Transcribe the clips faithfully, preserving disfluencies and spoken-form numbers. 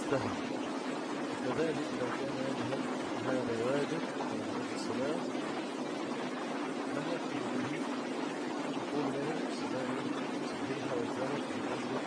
يستهم. كذلك لو كان يجهل هذا واجب في الصلاة من يقول به يقول له صلاة صحيحة والزمن في قصد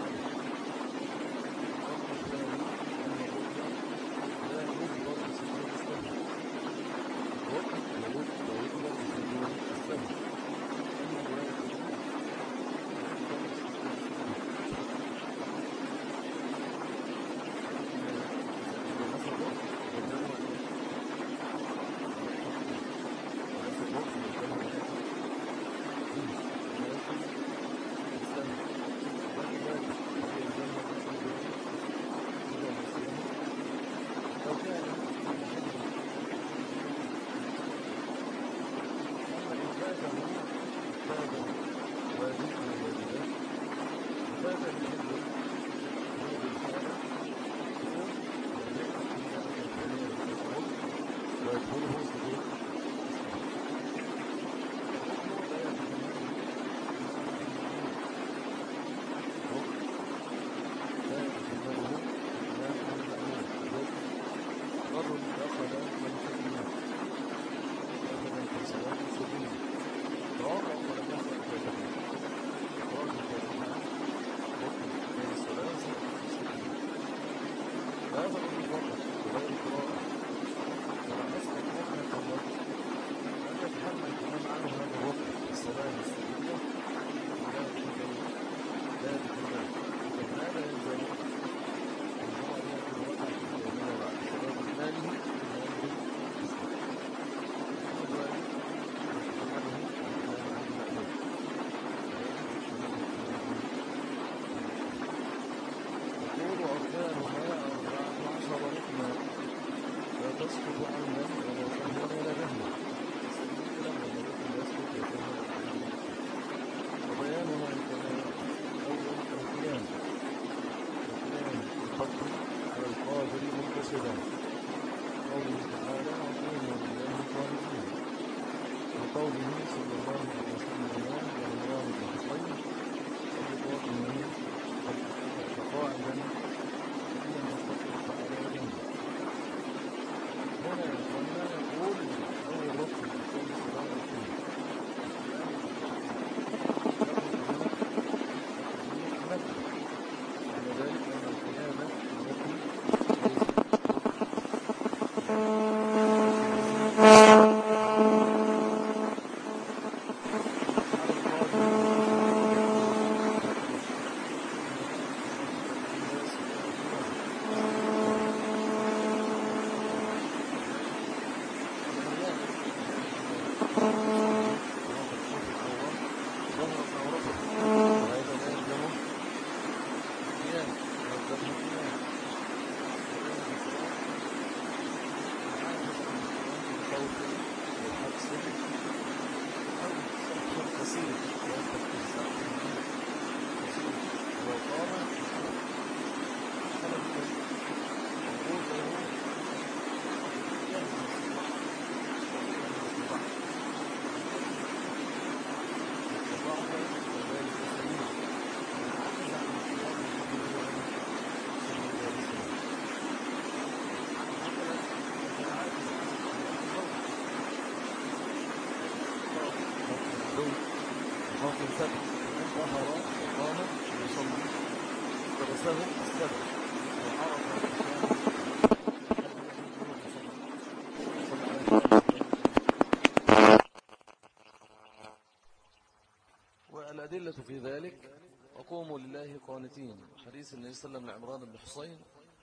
والأدلة في ذلك وقوموا لله قانتين، حديث النبي صلى الله عليه وسلم لعمران بن حصين.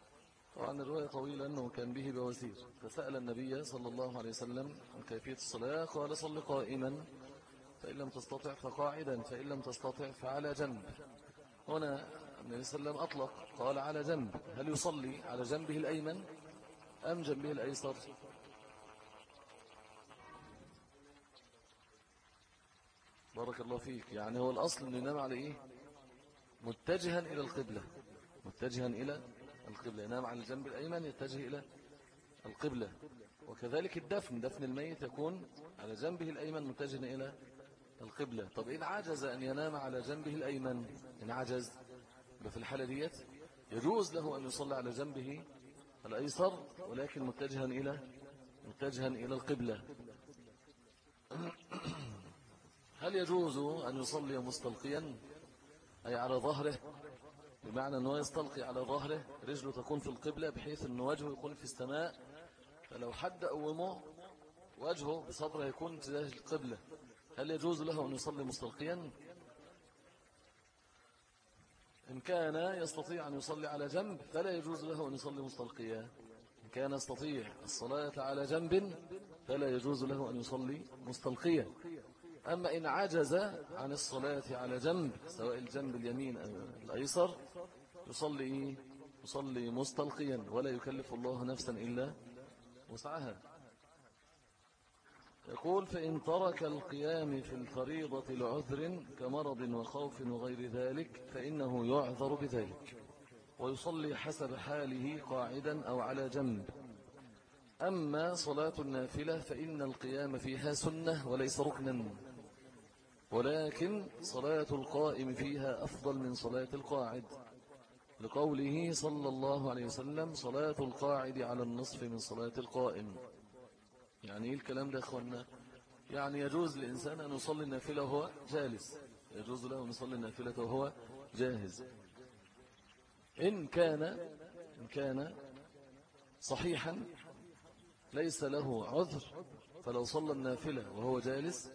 طبعا الرواية طويلة أنه كان به بواسير، فسأل النبي صلى الله عليه وسلم عن كيفية الصلاة، قال صل قائما فإن لم تستطع فقاعدا فإن لم تستطع فعلى جنب. هنا النبي صلى الله عليه وسلم أطلق قال على جنب، هل يصلي على جنبه الأيمن أم جنبه الأيسر؟ بارك الله فيك. يعني هو الأصل أنه ينام على إيه؟ متجها إلى القبلة، متجها إلى القبلة، ينام على الجنب الأيمن يتجه إلى القبلة. وكذلك الدفن، دفن الميت يكون على جنبه الأيمن متجها إلى القبلة. طب إن عجز أن ينام على جنبه الأيمن، إن عجز في الحالة ديت يجوز له أن يصلي على جنبه الأيسر ولكن متجها إلى متجها إلى القبلة. هل يجوز أن يصلي مستلقيا أي على ظهره، بمعنى أنه يستلقي على ظهره، رجله تكون في القبلة بحيث أن وجهه يكون في السماء، فلو حد قومه وجهه بصدره يكون تجاه القبلة، هل يجوز له أن يصلي مستلقيا؟ إن كان يستطيع أن يصلي على جنب فلا يجوز له أن يصلي مستلقيا. إن كان يستطيع الصلاة على جنب فلا يجوز له أن يصلي مستلقيا. أما إن عجز عن الصلاة على جنب سواء الجنب اليمين أو الأيسر يصلي يصلي مستلقيا، ولا يكلف الله نفسا إلا وسعها. يقول: فإن ترك القيام في الفريضة لعذر كمرض وخوف وغير ذلك فإنه يعذر بذلك، ويصلي حسب حاله قاعدا أو على جنب. أما صلاة النافلة فإن القيام فيها سنة وليس ركنا، ولكن صلاة القائم فيها أفضل من صلاة القاعد، لقوله صلى الله عليه وسلم: صلاة القاعد على النصف من صلاة القائم. يعني إيه الكلام ده يا أخوانا؟ يعني يجوز للإنسان أن يصلي النافلة وهو جالس، يجوز له أن يصلي النافلة وهو جاهز، إن كان إن كان صحيحا ليس له عذر. فلو صلى النافلة وهو جالس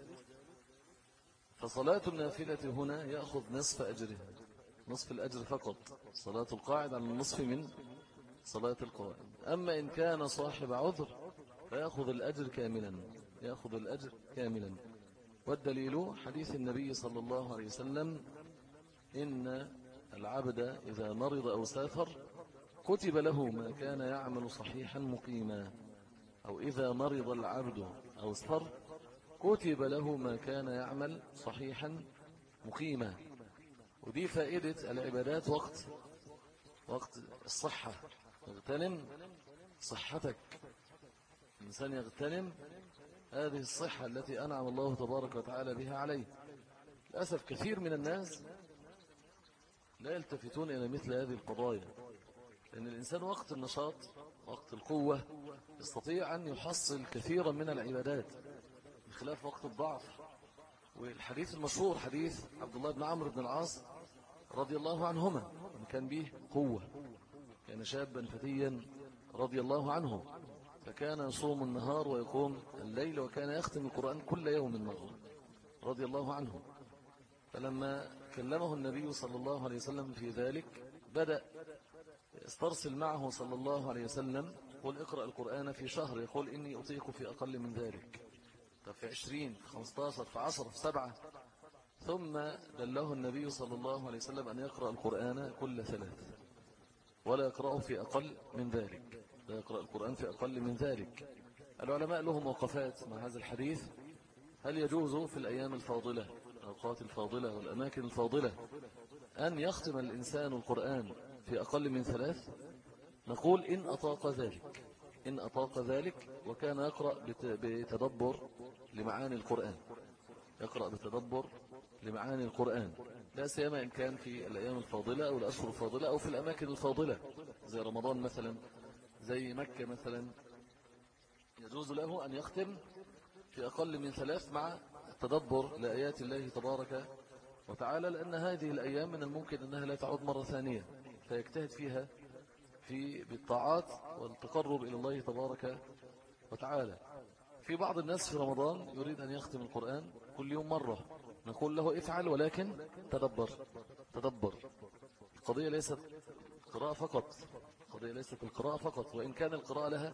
فصلاة النافلة هنا يأخذ نصف أجرها، نصف الأجر فقط، صلاة القاعد على النصف من صلاة القائم. أما إن كان صاحب عذر فيأخذ الأجر كاملا، يأخذ الأجر كاملا. والدليل حديث النبي صلى الله عليه وسلم: إن العبد إذا مرض أو سافر كتب له ما كان يعمل صحيحا مقيما، أو إذا مرض العبد أو سافر كتب له ما كان يعمل صحيحا مقيما. ودي فائدة العبادات وقت وقت الصحة، اغتنم صحتك، الإنسان يغتنم هذه الصحة التي أنعم الله تبارك وتعالى بها عليه. للأسف كثير من الناس لا يلتفتون إلى مثل هذه القضايا، لأن الإنسان وقت النشاط وقت القوة يستطيع أن يحصل كثيرا من العبادات بخلاف وقت الضعف. والحديث المشهور حديث عبد الله بن عمرو بن العاص رضي الله عنهما، كان به قوة، كان شابا فتيا رضي الله عنه، فكان يصوم النهار ويقوم الليل، وكان يختم القرآن كل يوم مرة رضي الله عنه. فلما كلمه النبي صلى الله عليه وسلم في ذلك بدأ استرسل معه صلى الله عليه وسلم: قل اقرأ القرآن في شهر، يقول إني أطيق في أقل من ذلك، طب في عشرين، في خمسة عشر، في عشرة، في سبعة. ثم دله النبي صلى الله عليه وسلم أن يقرأ القرآن كل ثلاث، ولا يقرأه في أقل من ذلك، لا يقرأ القرآن في أقل من ذلك. العلماء لهم وقفات مع هذا الحديث: هل يجوز في الأيام الفاضلة، الأوقات الفاضلة والأماكن الفاضلة، أن يختم الإنسان القرآن في أقل من ثلاث؟ نقول إن أطاق ذلك، إن أطاق ذلك وكان يقرأ بتدبر لمعاني القرآن، يقرأ بتدبر لمعاني القرآن، لا سيما إن كان في الأيام الفاضلة أو الأشهر الفاضلة أو في الأماكن الفاضلة زي رمضان مثلا، زي مكة مثلا، يجوز له أن يختم في أقل من ثلاث مع التدبر لآيات الله تبارك وتعالى، لأن هذه الأيام من الممكن أنها لا تعود مرة ثانية، فيجتهد فيها في بالطاعات والتقرب إلى الله تبارك وتعالى. في بعض الناس في رمضان يريد أن يختم القرآن كل يوم مرة، نقول له افعل ولكن تدبر تدبر. القضية ليست القراءة فقط، القضية ليست القراءة فقط، وإن كان القراءة لها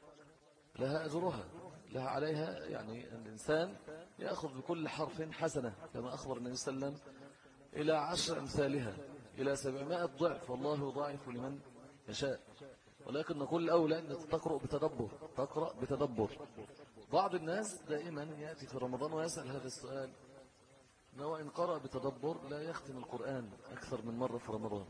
لها أجرها، لها عليها، يعني الإنسان يأخذ بكل حرف حسنة كما أخبر النبي صلى الله عليه وسلم: إلى عشر أمثالها إلى سبعمائة ضعف، والله يضاعف لمن يشاء. ولكن نقول الأولى أن تقرأ بتدبر، تقرأ بتدبر. بعض الناس دائما يأتي في رمضان ويسأل هذا السؤال: أنه إن قرأ بتدبر لا يختم القرآن أكثر من مرة في رمضان.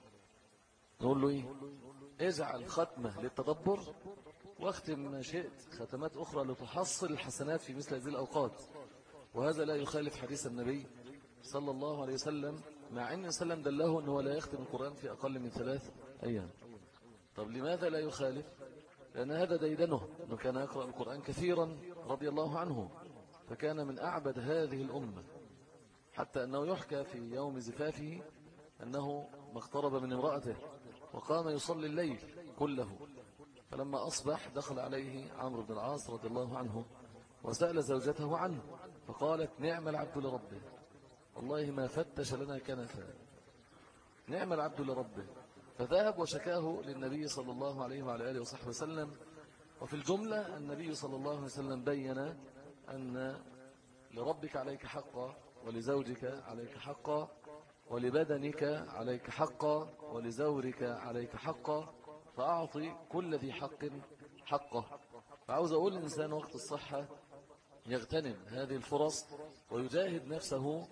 نقول له إيه؟ اجعل ختمة للتدبر واختم ما شئت ختمات أخرى لتحصل الحسنات في مثل هذه الأوقات. وهذا لا يخالف حديث النبي صلى الله عليه وسلم مع أن سلم دله أنه لا يختم القرآن في أقل من ثلاث أيام. طب لماذا لا يخالف؟ لأن هذا ديدنه أنه كان يقرأ القرآن كثيرا رضي الله عنه، فكان من أعبد هذه الأمة، حتى أنه يحكى في يوم زفافه أنه ما اقترب من امرأته وقام يصلي الليل كله، فلما أصبح دخل عليه عمرو بن العاص رضي الله عنه وسأل زوجته عنه، فقالت نعم العبد لربه، والله ما فتش لنا كنفا، نعم العبد لربه. فذهب وشكاه للنبي صلى الله عليه وعلى آله وصحبه وسلم. وفي الجملة النبي صلى الله عليه وسلم بين أن لربك عليك حقا، ولزوجك عليك حقا، ولبدنك عليك حقا، ولزورك عليك حقا، فأعطي كل ذي حق حقه. فعاوز أقول الإنسان وقت الصحة يغتنم هذه الفرص ويجاهد نفسه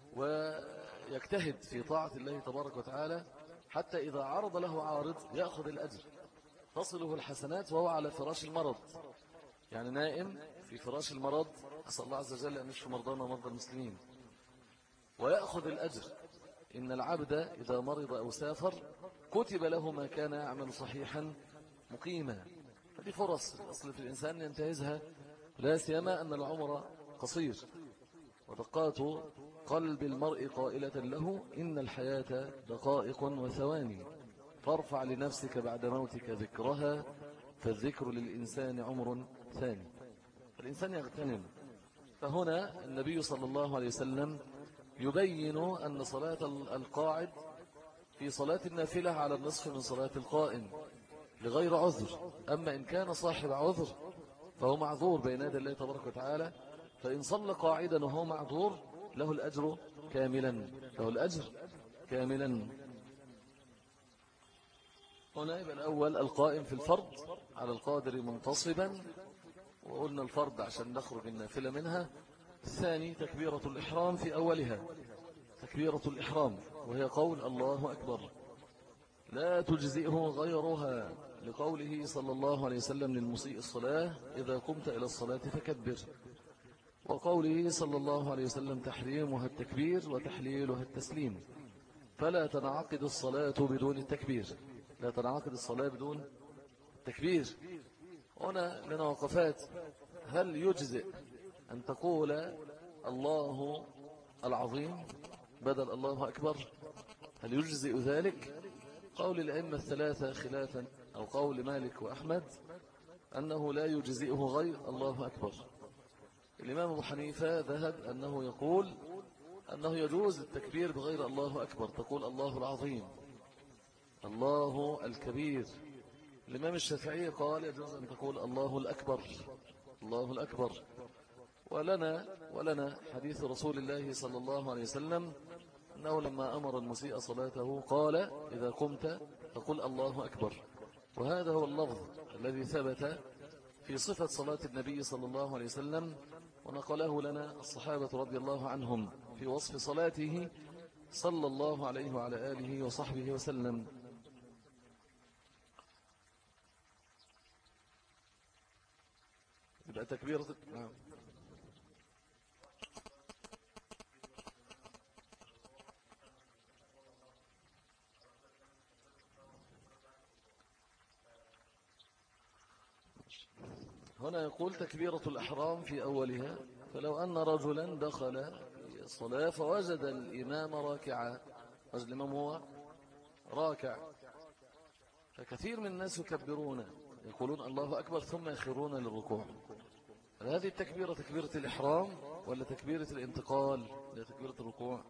ويجتهد في طاعة الله تبارك وتعالى، حتى إذا عرض له عارض يأخذ الأجر، تصله الحسنات وهو على فراش المرض، يعني نائم في فراش المرض، أسأل الله عز وجل أن يشفي مرضانا ومرضى المسلمين، ويأخذ الأجر. إن العبد إذا مرض أو سافر كتب له ما كان يعمل صحيحا مقيما. هذه فرص أصل في الإنسان ينتهزها، لا سيما أن العمر قصير، ودقات قلب المرء قائلة له إن الحياة دقائق وثواني، فارفع لنفسك بعد موتك ذكرها، فالذكر للإنسان عمر ثاني. الإنسان يغتنم. فهنا النبي صلى الله عليه وسلم يبين أن صلاة القاعد في صلاة النافلة على النصف من صلاة القائم لغير عذر. أما إن كان صاحب عذر فهو معذور بين يدي الله تبارك وتعالى، فإن صلى قاعدا وهو معذور له الأجر كاملا، له الأجر كاملا. هنا يبقى الأول القائم في الفرض على القادر منتصبا، وقلنا الفرض عشان نخرج النافلة منها. الثاني تكبيرة الإحرام في أولها، تكبيرة الإحرام وهي قول الله أكبر لا تجزئه غيرها، لقوله صلى الله عليه وسلم للمسيء الصلاة إذا قمت إلى الصلاة فكبر، وقوله صلى الله عليه وسلم تحريمها التكبير وتحليلها التسليم، فلا تنعقد الصلاة بدون التكبير، لا تنعقد الصلاة بدون التكبير. هنا لنا وقفات. هل يجزئ أن تقول الله العظيم بدل الله أكبر؟ هل يجزئ ذلك؟ قول الأئمة الثلاثة خلافا، أو قول مالك وأحمد أنه لا يجزئه غير الله أكبر. الإمام أبو حنيفة ذهب أنه يقول أنه يجوز التكبير بغير الله أكبر، تقول الله العظيم، الله الكبير. الإمام الشافعي قال يجوز أن تقول الله الأكبر، الله الأكبر. ولنا ولنا حديث رسول الله صلى الله عليه وسلم أنه لما أمر المسيء صلاته قال إذا قمت فقل الله أكبر، وهذا هو اللفظ الذي ثبت في صفة صلاة النبي صلى الله عليه وسلم، ونقله لنا الصحابة رضي الله عنهم في وصف صلاته صلى الله عليه وعلى آله وصحبه وسلم. يبقى تكبيرة نعم. هنا يقول تكبيرة الإحرام في أولها، فلو أن رجلا دخل الصلاة فوجد الإمام راكعا، وجد الإمام هو راكع، فكثير من الناس يكبرون يقولون الله أكبر ثم يخرون للركوع. هذه التكبيرة تكبيرة الإحرام ولا تكبيرة الانتقال لا تكبيرة الركوع؟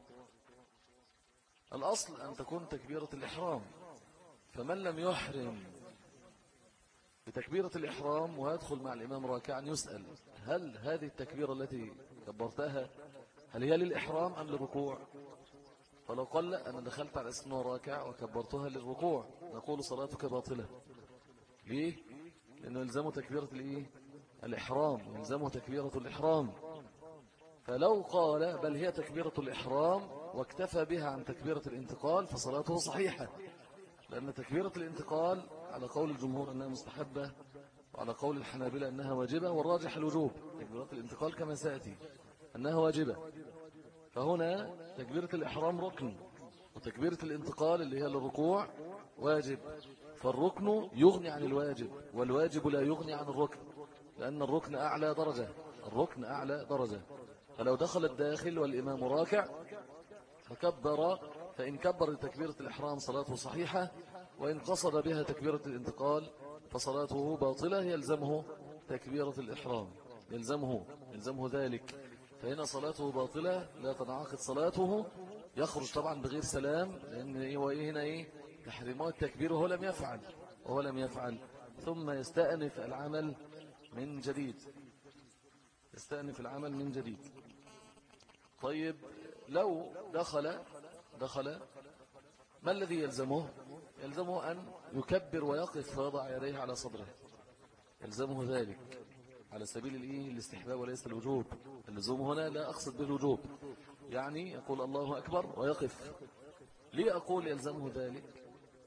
الأصل أن تكون تكبيرة الإحرام. فمن لم يحرم بتكبيرة الإحرام ويدخل مع الإمام راكعا يسأل هل هذه التكبيرة التي كبرتها هل هي للإحرام أم للركوع؟ فلو قال لا أنا دخلت على اسمه راكع وكبرتها للركوع نقول صلاتك باطلة. ليه؟ لأنه يلزمه تكبيرة الإيه؟ الإحرام، يلزمه تكبيرة الإحرام. فلو قال بل هي تكبيرة الإحرام واكتفى بها عن تكبيرة الانتقال فصلاته صحيحة، لأن تكبيرة الانتقال على قول الجمهور أنها مستحبة، وعلى قول الحنابلة أنها واجبة، والراجح الوجوب. تكبيرة الانتقال كما سأتي أنها واجبة. فهنا تكبيرة الإحرام ركن وتكبيرة الانتقال اللي هي للركوع واجب، فالركن يغني عن الواجب، والواجب لا يغني عن الركن، لأن الركن أعلى درجة، الركن أعلى درجة. فلو دخل الداخل والإمام راكع فكبر، فإن كبر لتكبيرة الإحرام صلاته صحيحة، وإن قصد بها تكبيرة الانتقال فصلاته باطلة، يلزمه تكبيرة الإحرام، يلزمه يلزمه ذلك. فهنا صلاته باطلة لا تنعقد صلاته، يخرج طبعا بغير سلام، لأن هنا إيه تحريمات التكبير وهو لم يفعل وهو لم يفعل ثم يستأنف العمل من جديد، يستأنف العمل من جديد. طيب لو دخل دخل ما الذي يلزمه؟ يلزمه أن يكبر ويقف ويضع يديه على صدره، يلزمه ذلك على سبيل الإيه الاستحباب وليس الوجوب. اللزوم هنا لا أقصد بالوجوب، يعني يقول الله أكبر ويقف. ليه أقول يلزمه ذلك؟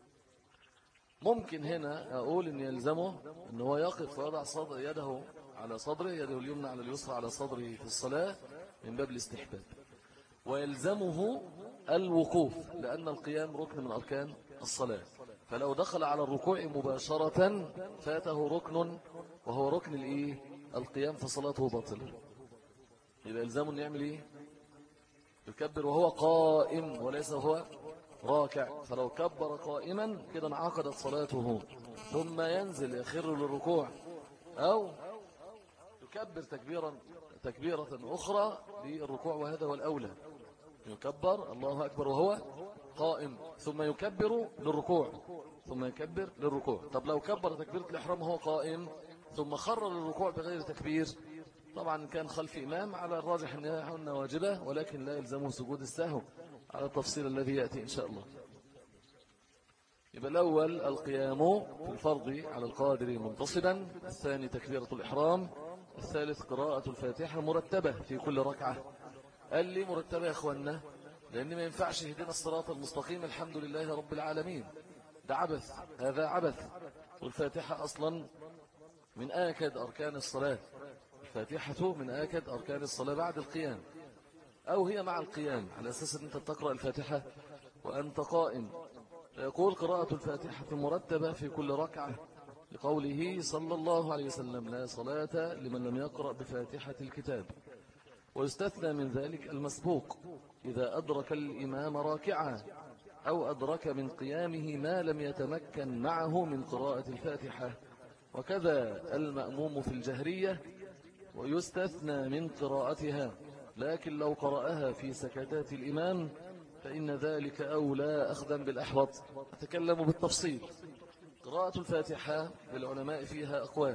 ممكن هنا أقول أن يلزمه أنه هو يقف ويضع صدر يده على صدره، يده اليمنى على اليسرى على صدره في الصلاة من باب الاستحباب، ويلزمه الوقوف لأن القيام ركن من أركان الصلاة. فلو دخل على الركوع مباشرة فاته ركن وهو ركن الإيه القيام، فصلاته باطلة. يبقى يلزمه أن يعمل إيه؟ يكبر وهو قائم وليس هو راكع. فلو كبر قائما كده انعقدت صلاته، ثم ينزل يخر للركوع، أو يكبر تكبيرا تكبيرة أخرى للركوع، وهذا هو الأولى. يكبر الله أكبر وهو قائم، ثم يكبر للركوع ثم يكبر للركوع. طب لو كبر تكبيرة الإحرام وهو قائم ثم خر للركوع بغير تكبير، طبعا كان خلف إمام، على الراجح أنها واجبة ولكن لا يلزمه سجود السهو على التفصيل الذي يأتي إن شاء الله. يبقى الأول القيام في الفرض على القادر منتصبا، الثاني تكبيرة الإحرام، الثالث قراءة الفاتحة مرتبة في كل ركعة. قال لي مرتبة يا أخوانا لأن ما ينفعش اهدنا الصراط المستقيم الحمد لله رب العالمين، ده عبث، هذا عبث. والفاتحة أصلا من آكد أركان الصلاة، الفاتحة من آكد أركان الصلاة بعد القيام، أو هي مع القيام، على أساس أن أنت تقرأ الفاتحة وأنت قائم. يقول قراءة الفاتحة مرتبة في كل ركعة لقوله صلى الله عليه وسلم لا صلاة لمن لم يقرأ بفاتحة الكتاب. ويستثنى من ذلك المسبوق إذا أدرك الإمام راكعا أو أدرك من قيامه ما لم يتمكن معه من قراءة الفاتحة، وكذا المأموم في الجهرية ويستثنى من قراءتها، لكن لو قرأها في سكتات الإمام فإن ذلك أولى أخذا بالأحوط. أتكلم بالتفصيل. قراءة الفاتحة للعلماء فيها أقوال،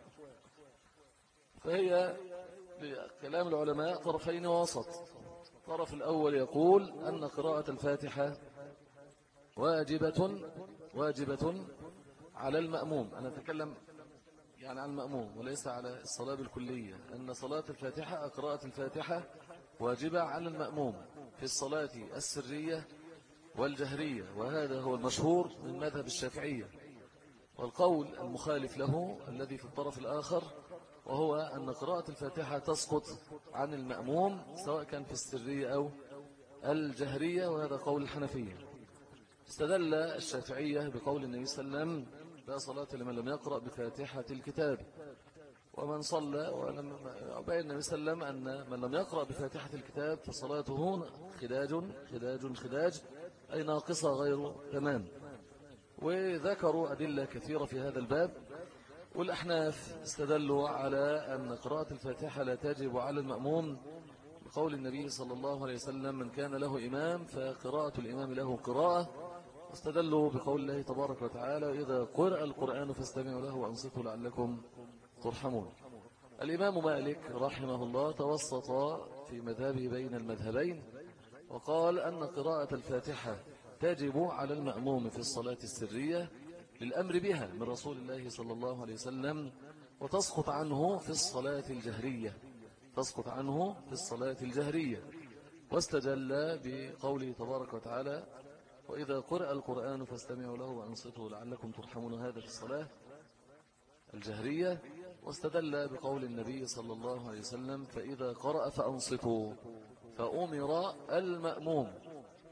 فهي كلام العلماء طرفين ووسط. الطرف الأول يقول أن قراءة الفاتحة واجبة واجبة على المأموم. أنا أتكلم يعني عن المأموم وليس على الصلاة بالكلية، أن صلاة الفاتحة قراءة الفاتحة واجبة على المأموم في الصلاة السرية والجهرية، وهذا هو المشهور من مذهب الشافعية. والقول المخالف له الذي في الطرف الآخر وهو أن قراءة الفاتحة تسقط عن المأموم سواء كان في السرية أو الجهرية، وهذا قول الحنفية. استدل الشافعية بقول النبي صلى الله عليه وسلم لا صلاة لمن لم يقرأ بفاتحة الكتاب، ومن صلى ولم بين النبي صلى الله عليه وسلم أن من لم يقرأ بفاتحة الكتاب فصلاته خداج خداج خداج أي ناقصة غير تمام. وذكروا أدلة كثيرة في هذا الباب. والأحناف استدلوا على أن قراءة الفاتحة لا تجب على المأموم بقول النبي صلى الله عليه وسلم من كان له إمام فقراءة الإمام له قراءة. واستدلوا بقول الله تبارك وتعالى إذا قرأ القرآن فاستمعوا له وأنصتوا لعلكم ترحمون. الإمام مالك رحمه الله توسط في مذهبه بين المذهبين، وقال أن قراءة الفاتحة تجب على المأموم في الصلاة السرية للأمر بها من رسول الله صلى الله عليه وسلم، وتسقط عنه في الصلاة الجهرية تسقط عنه في الصلاة الجهرية. واستدل بقوله تبارك وتعالى وإذا قرأ القرآن فاستمعوا له وأنصتوا لعلكم ترحمون، هذا في الصلاة الجهرية. واستدل بقول النبي صلى الله عليه وسلم فإذا قرأ فأنصتوا، فأمر المأموم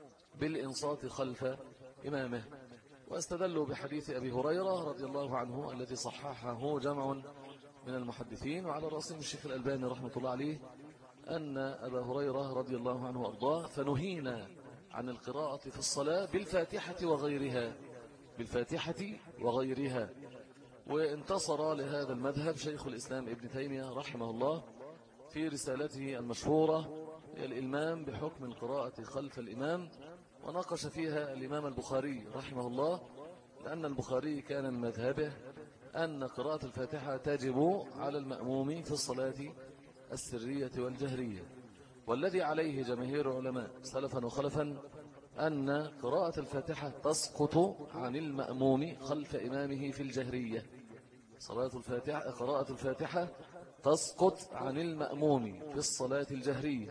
بالإنصات خلف إمامه. واستدلوا بحديث أبي هريرة رضي الله عنه الذي صححه جمع من المحدثين، وعلى رأسهم الشيخ الألباني رحمة الله عليه، أن أبا هريرة رضي الله عنه وأرضاه فنهينا عن القراءة في الصلاة بالفاتحة وغيرها بالفاتحة وغيرها. وانتصر لهذا المذهب شيخ الإسلام ابن تيمية رحمه الله في رسالته المشهورة الإلمام بحكم القراءة خلف الإمام، وناقش فيها الإمام البخاري رحمه الله، لأن البخاري كان من مذهبه أن قراءة الفاتحة تجب على المأموم في الصلاة السرية والجهرية، والذي عليه جماهير علماء سلفا وخلفا أن قراءة الفاتحة تسقط عن المأموم خلف إمامه في الجهرية. صلاة الفاتحة قراءة الفاتحة تسقط عن المأموم في الصلاة الجهرية،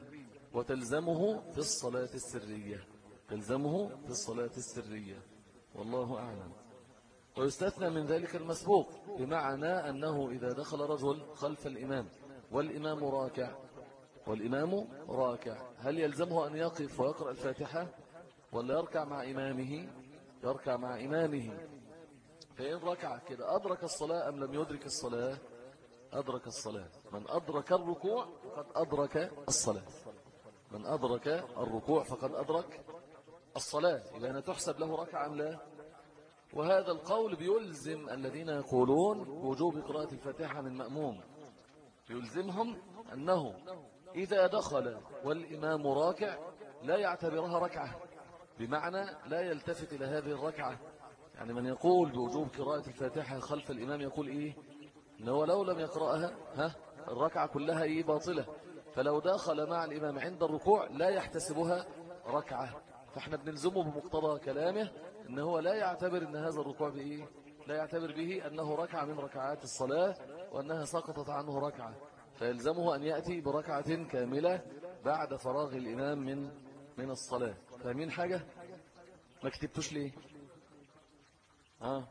وتلزمه في الصلاة السرية تلزمه في الصلاة السرية والله أعلم. ويستثنى من ذلك المسبوق، بمعنى أنه إذا دخل رجل خلف الإمام والإمام راكع والإمام راكع هل يلزمه أن يقف ويقرأ الفاتحة ولا يركع مع إمامه؟ يركع مع إمامه. فإن ركع كده أدرك الصلاة أم لم يدرك الصلاة؟ أدرك الصلاة. من أدرك الركوع فقد أدرك الصلاة من أدرك الركوع فقد أدرك الصلاة، إذا تحسب له ركعة أم لا؟ وهذا القول بيلزم الذين يقولون بوجوب قراءة الفاتحة من مأموم، يلزمهم أنه إذا دخل والإمام راكع لا يعتبرها ركعة، بمعنى لا يلتفت إلى هذه الركعة. يعني من يقول بوجوب قراءة الفاتحة خلف الإمام يقول إيه؟ إنه لو لم يقرأها ها الركعة كلها إيه باطلة، فلو دخل مع الإمام عند الركوع لا يحتسبها ركعة. فإحنا بنلزمه بمقتضى كلامه إنه لا يعتبر أن هذا الركوع بإيه؟ لا يعتبر به أنه ركعة من ركعات الصلاة وأنها سقطت عنه ركعة، فيلزمه أن يأتي بركعة كاملة بعد فراغ الإمام من من الصلاة. فاهمين حاجة؟ ما كتبتوش ليه؟ آه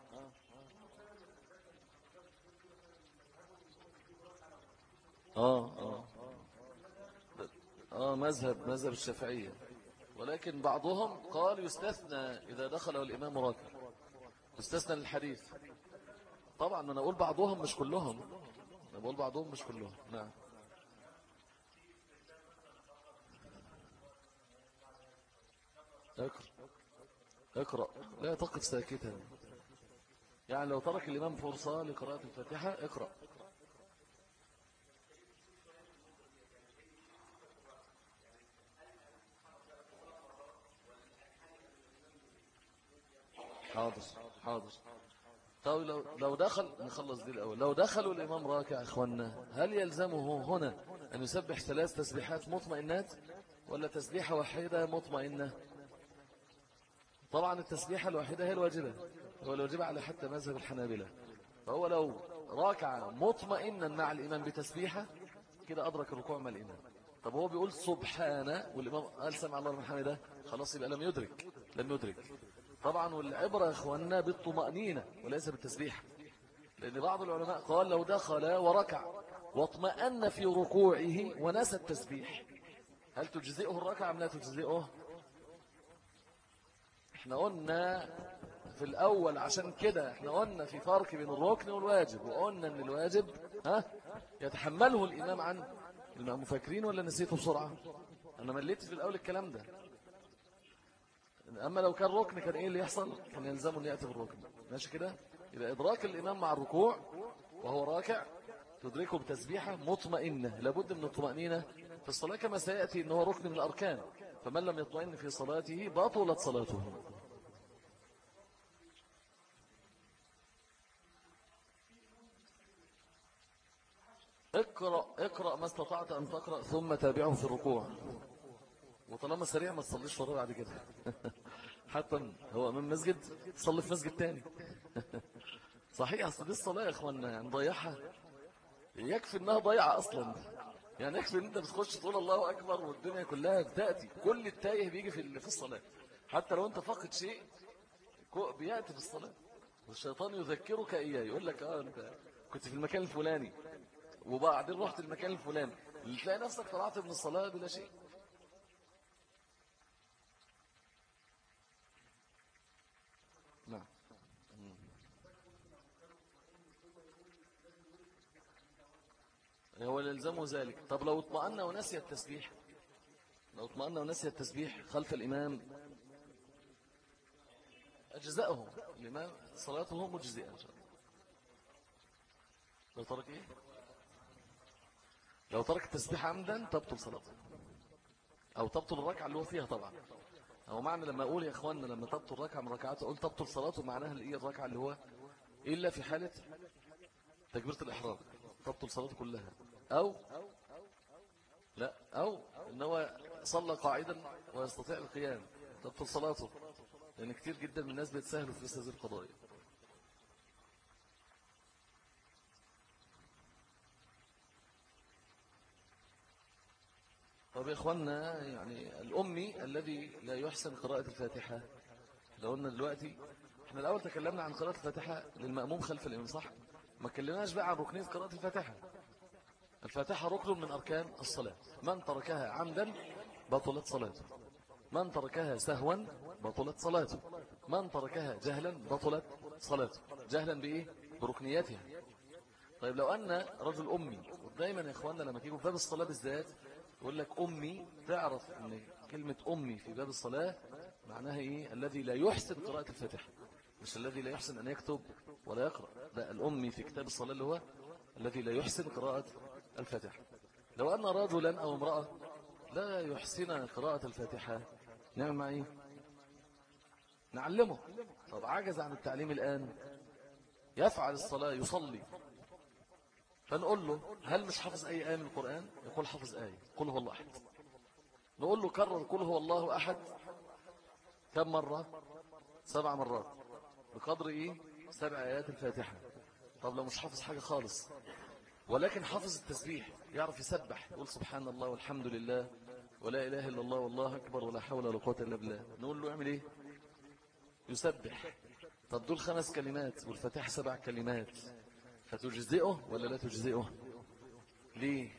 آه آه آه مذهب مذهب الشافعية، ولكن بعضهم قال يستثنى إذا دخل الإمام راكع، يستثنى الحديث. طبعا أنا أقول بعضهم مش كلهم، أنا بقول بعضهم مش كلهم. نعم. اقرأ اقرأ لا تقف ساكتا، يعني لو ترك الإمام فرصة لقراءة الفاتحة اقرأ. حاضر حاضر. طيب لو لو دخل نخلص دي الأول. لو دخلوا الإمام راكع إخواننا هل يلزمه هنا أن يسبح ثلاث تسبيحات مطمئنات ولا تسبيحة واحدة مطمئنة؟ طبعا التسبيحة الواحدة هي الواجبة، هو الواجبة على حتى مذهب الحنابلة. فهو لو راكع مطمئنا مع الإمام بتسبيحة كده أدرك الركوع مع الإمام. طب هو بيقول سبحانه والإمام قال سمع الله لمن حمده، خلاص يبقى لم يدرك لم يدرك طبعا. والعبرة يا إخواننا بالطمأنينة وليس بالتسبيح، لأن بعض العلماء قال لو دخل وركع واطمأن في ركوعه ونسى التسبيح هل تجزئه الركعة أم لا تجزئه؟ احنا قلنا في الأول عشان كده احنا قلنا في فرق بين الركن والواجب، وقلنا ان الواجب ها يتحمله الإمام عن المأموم. فاكرين ولا نسيته بسرعة؟ أنا مليت في الأول الكلام ده. أما لو كان ركن كان إيه اللي يحصل؟ كان يلزمه أن يأتي بالركن. ماشي كده؟ يبقى إدراك الإمام مع الركوع وهو راكع تدركه بتسبيحة مطمئنة. لابد من الطمأنينة في الصلاة كما سيأتي أنه ركن من الأركان، فمن لم يطمئن في صلاته باطلت صلاته. اقرأ اقرأ ما استطعت أن تقرأ ثم تابعه في الركوع، وطالما سريع ما تصليش وراه بعد كده. حتى هو امام مسجد تصلي في مسجد تاني. صحيح، اصل دي الصلاه يا اخوانا يعني ضيعها، يكفي انها ضيعه اصلا. يعني يكفي ان انت بتخش تقول الله اكبر والدنيا كلها بتاتي، كل التايه بيجي في في الصلاه. حتى لو انت فاقد شيء بياتي في الصلاه، والشيطان يذكرك اياه، يقول لك اه انت كنت في المكان الفلاني وبعدين رحت المكان الفلاني، تلاقي نفسك طلعت من الصلاه بلا شيء. هو يلزمه ذلك. طب لو اطمأن ونسي التسبيح، لو اطمأن ونسي التسبيح خلف الإمام أجزاءه الإمام، صلاته مجزئة إن شاء الله. لو ترك إيه؟ لو ترك التسبيح عمدا تبطل صلاته، أو تبطل الركعة اللي هو فيها طبعا. أو معنى لما أقول يا إخواننا لما تبطل ركعة من ركعاته أقول تبطل صلاته، معناها الإيه الركعة اللي هو إلا في حالة تكبيرة الإحرام تبطل صلاته كلها، أو لا أو إن هو صلى قاعدا ويستطيع القيام تبطل صلاته، لأن كتير جدا من الناس بيتساهلوا في هذه القضايا. طب يا إخواننا، يعني الأمي الذي لا يحسن قراءة الفاتحة، لو قلنا دلوقتي احنا الأول تكلمنا عن قراءة الفاتحة للمأموم خلف الإمام صح؟ ما تكلمناش بقى عن ركنية قراءة الفاتحة. الفاتحة ركن من أركان الصلاة، من تركها عمدا بطلت صلاته، من تركها سهوا بطلت صلاته، من تركها جهلا بطلت صلاته. جهلا بإيه؟ بركنياتها. طيب لو أن رجل أمي، ودايما يا إخواننا لما تيجوا في باب الصلاة بالذات يقول لك أمي، تعرف أن كلمة أمي في باب الصلاة معناها إيه؟ الذي لا يحسن قراءة الفاتحة، مش الذي لا يحسن أن يكتب ولا يقرأ، لا، الأمي في كتاب الصلاة اللي هو الذي لا يحسن قراءة الفاتحة. لو أن رجلا أو امرأة لا يحسن قراءة الفاتحة نعمل مع إيه؟ نعلمه. طب عجز عن التعليم الآن، يفعل الصلاة يصلي، فنقول له هل مش حافظ أي آية من القرآن؟ يقول حافظ آية، قل هو الله أحد. نقول له كرر قل هو الله أحد كم مرة؟ سبع مرات، بقدر إيه؟ سبع آيات الفاتحة. طب لو مش حافظ حاجة خالص ولكن حافظ التسبيح، يعرف يسبح، يقول سبحان الله والحمد لله ولا إله إلا الله والله أكبر ولا حول ولا قوة إلا بالله، نقول له اعمل إيه؟ يسبح. طب دول خمس كلمات والفاتحة سبع كلمات، فتجزئه ولا لا تجزئه؟ ليه؟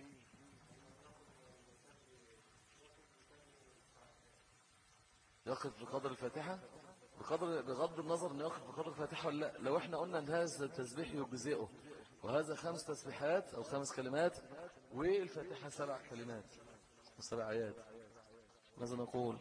يقف بقدر الفاتحة؟ بقدر بغض النظر انه يقف بقدر الفاتحة ولا لا. لو احنا قلنا ان هذا التسبيح يجزئه، وهذا خمس تسبيحات او خمس كلمات والفاتحة سبع كلمات وسبع آيات، ماذا نقول؟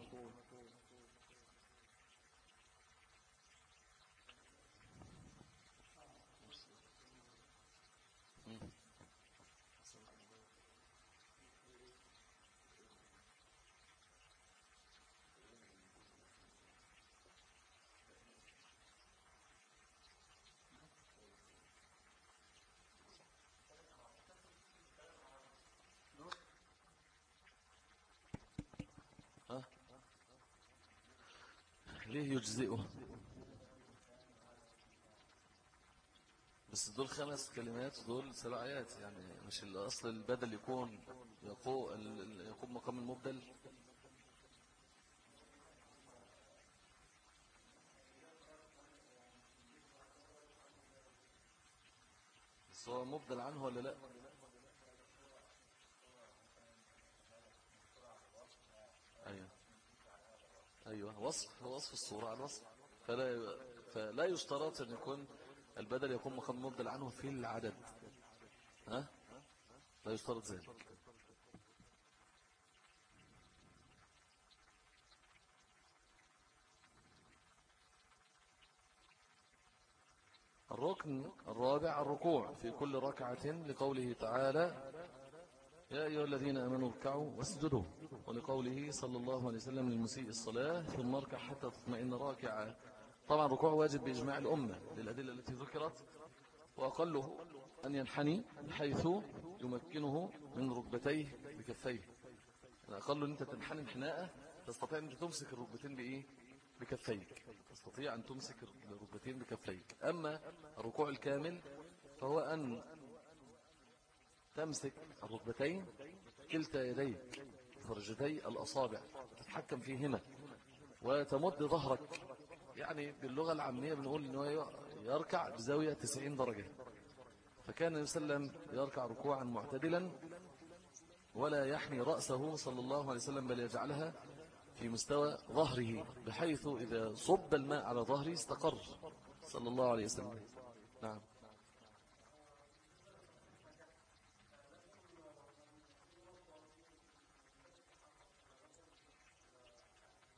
ها؟ ليه يجزئه؟ بس دول خمس كلمات ودول سبع آيات، يعني مش الأصل البدل يكون يقوم مقام المبدل. بس هو مبدل عنه ولا لا؟ أيوة أيوة، وصف، هو وصف الصورة على الوصف، فلا فلا يشترط أن يكون البدل يكون مقام مبدل عنه في العدد، ها؟ لا يشترط ذلك. الركن الرابع الركوع في كل ركعة، لقوله تعالى يا أيها الذين آمنوا اركعوا واسجدوا، ولقوله صلى الله عليه وسلم للمسيء الصلاة ثم اركع حتى تطمئن راكعا. طبعا الركوع واجب بإجماع الأمة للأدلة التي ذكرت، وأقله أن ينحني بحيث يمكنه من ركبتيه بكفيه. أقل أن أنت تنحني انحناء تستطيع أن تمسك الركبتين بإيه؟ بكفيك، تستطيع أن تمسك الركبتين بكفيك. أما الركوع الكامل فهو أن تمسك الركبتين كلتا يديك فرجتي الأصابع تتحكم فيهما، وتمد ظهرك، يعني باللغة العامية بنقول أنه يركع بزاوية تسعين درجة. فكان النبي صلى الله عليه وسلم يركع ركوعا معتدلا ولا يحني رأسه صلى الله عليه وسلم، بل يجعلها في مستوى ظهره بحيث إذا صب الماء على ظهره استقر صلى الله عليه وسلم. نعم.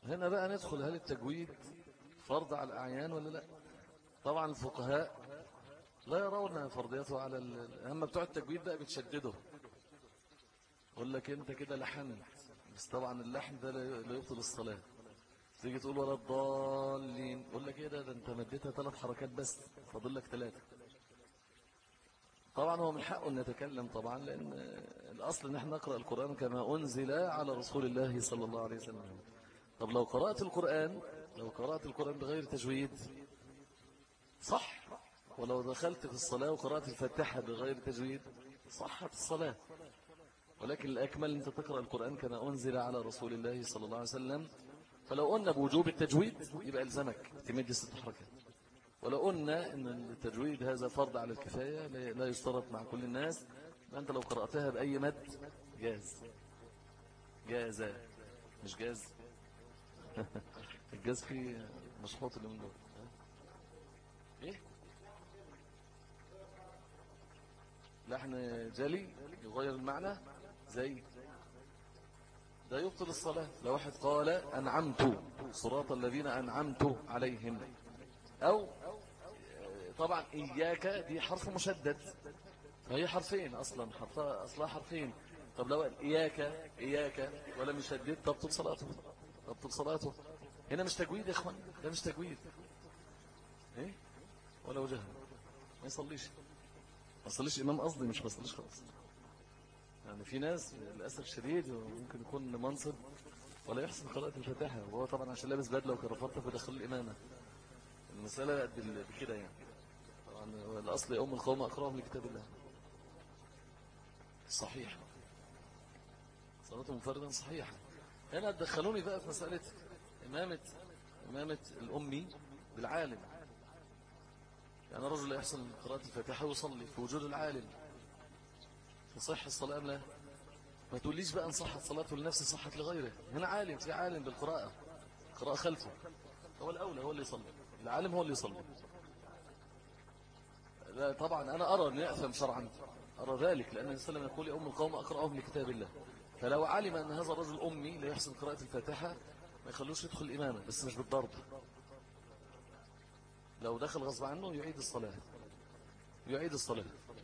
هنا بقى ندخل، هل التجويد فرض على الأعيان ولا لا؟ طبعا الفقهاء لا يرون فرضيته على أما بتوع التجويد بقى بتشدده، يقول لك أنت كده لحنت، بس طبعا اللحن ده لا يبطل الصلاة. تيجي تقول ولا الضالين، يقول لك ايه ده ده انت مديتها ثلاث حركات بس فاضل لك ثلاثة. طبعا هو من حقه ان يتكلم طبعا، لان الاصل ان احنا نقرأ القرآن كما انزل على رسول الله صلى الله عليه وسلم. طب لو قرأت القرآن لو قرأت القرآن بغير تجويد صح، ولو دخلت في الصلاة وقرأت الفاتحة بغير تجويد صحت الصلاة، ولكن الأكمل أنت تقرأ القرآن كما أنزل على رسول الله صلى الله عليه وسلم. فلو قلنا بوجوب التجويد يبقى الزمك تمد ست حركات، ولو قلنا أن التجويد هذا فرض على الكفاية لا يشترط مع كل الناس، أنت لو قرأتها بأي مد جاز جاز مش جاز الجاز فيه مشحوط اللي من دول ايه لحن جلي يغير المعنى زي ده يبطل الصلاة. لو واحد قال أنعمت صراط الذين أنعمت عليهم، أو طبعا إياك دي حرف مشدد فهي حرفين أصلا، حرفها أصلها حرفين. طب لو إياك إياك ولم يشدد تبطل صلاته تبطل صلاته. هنا مش تجويد يا إخوان، ده مش تجويد إيه ولا وجهه ما يصليش ما يصليش إمام، قصدي مش ما يصليش خلاص. يعني في ناس للأسف شديد وممكن يكون منصب ولا يحسن قراءة الفاتحة، وهو طبعا عشان لابس بدلة وكرافته فدخل الإمامة. المسألة قد بكده يعني. طبعا الأصل يا أم القوم أقرأهم لكتاب الله صحيح، صلاته منفردا صحيحة. هنا تدخلوني بقى في مسألة إمامة إمامة الأمي بالعالم. يعني رجل لا يحسن قراءة الفاتحة ويصلي في وجود العالم، تصح الصلاة أم لا؟ ما تقوليش بقى ان صحت صلاته لنفسه صحت لغيره. هنا عالم، في عالم بالقراءة، قراءة خلفه، هو الأولى هو اللي يصلي، العالم هو اللي يصلي. لا طبعا أنا أرى أن يأثم شرعا، أرى ذلك، لأن النبي صلى الله عليه وسلم يقول لأم القوم أقرأهم لكتاب الله. فلو علم أن هذا الرجل أمي لا يحسن قراءة الفاتحة ما يخلوش يدخل الإمامة، بس مش بالضرب. لو دخل غصب عنه يعيد الصلاة يعيد الصلاة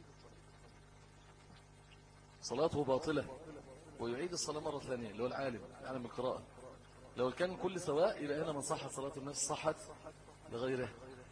صلاته باطلة ويعيد الصلاة مرة ثانية، اللي هو العالم عالم القراءة. لو كان كل سواء يبقى هنا من صحت صلاة النفس صحت لغيره.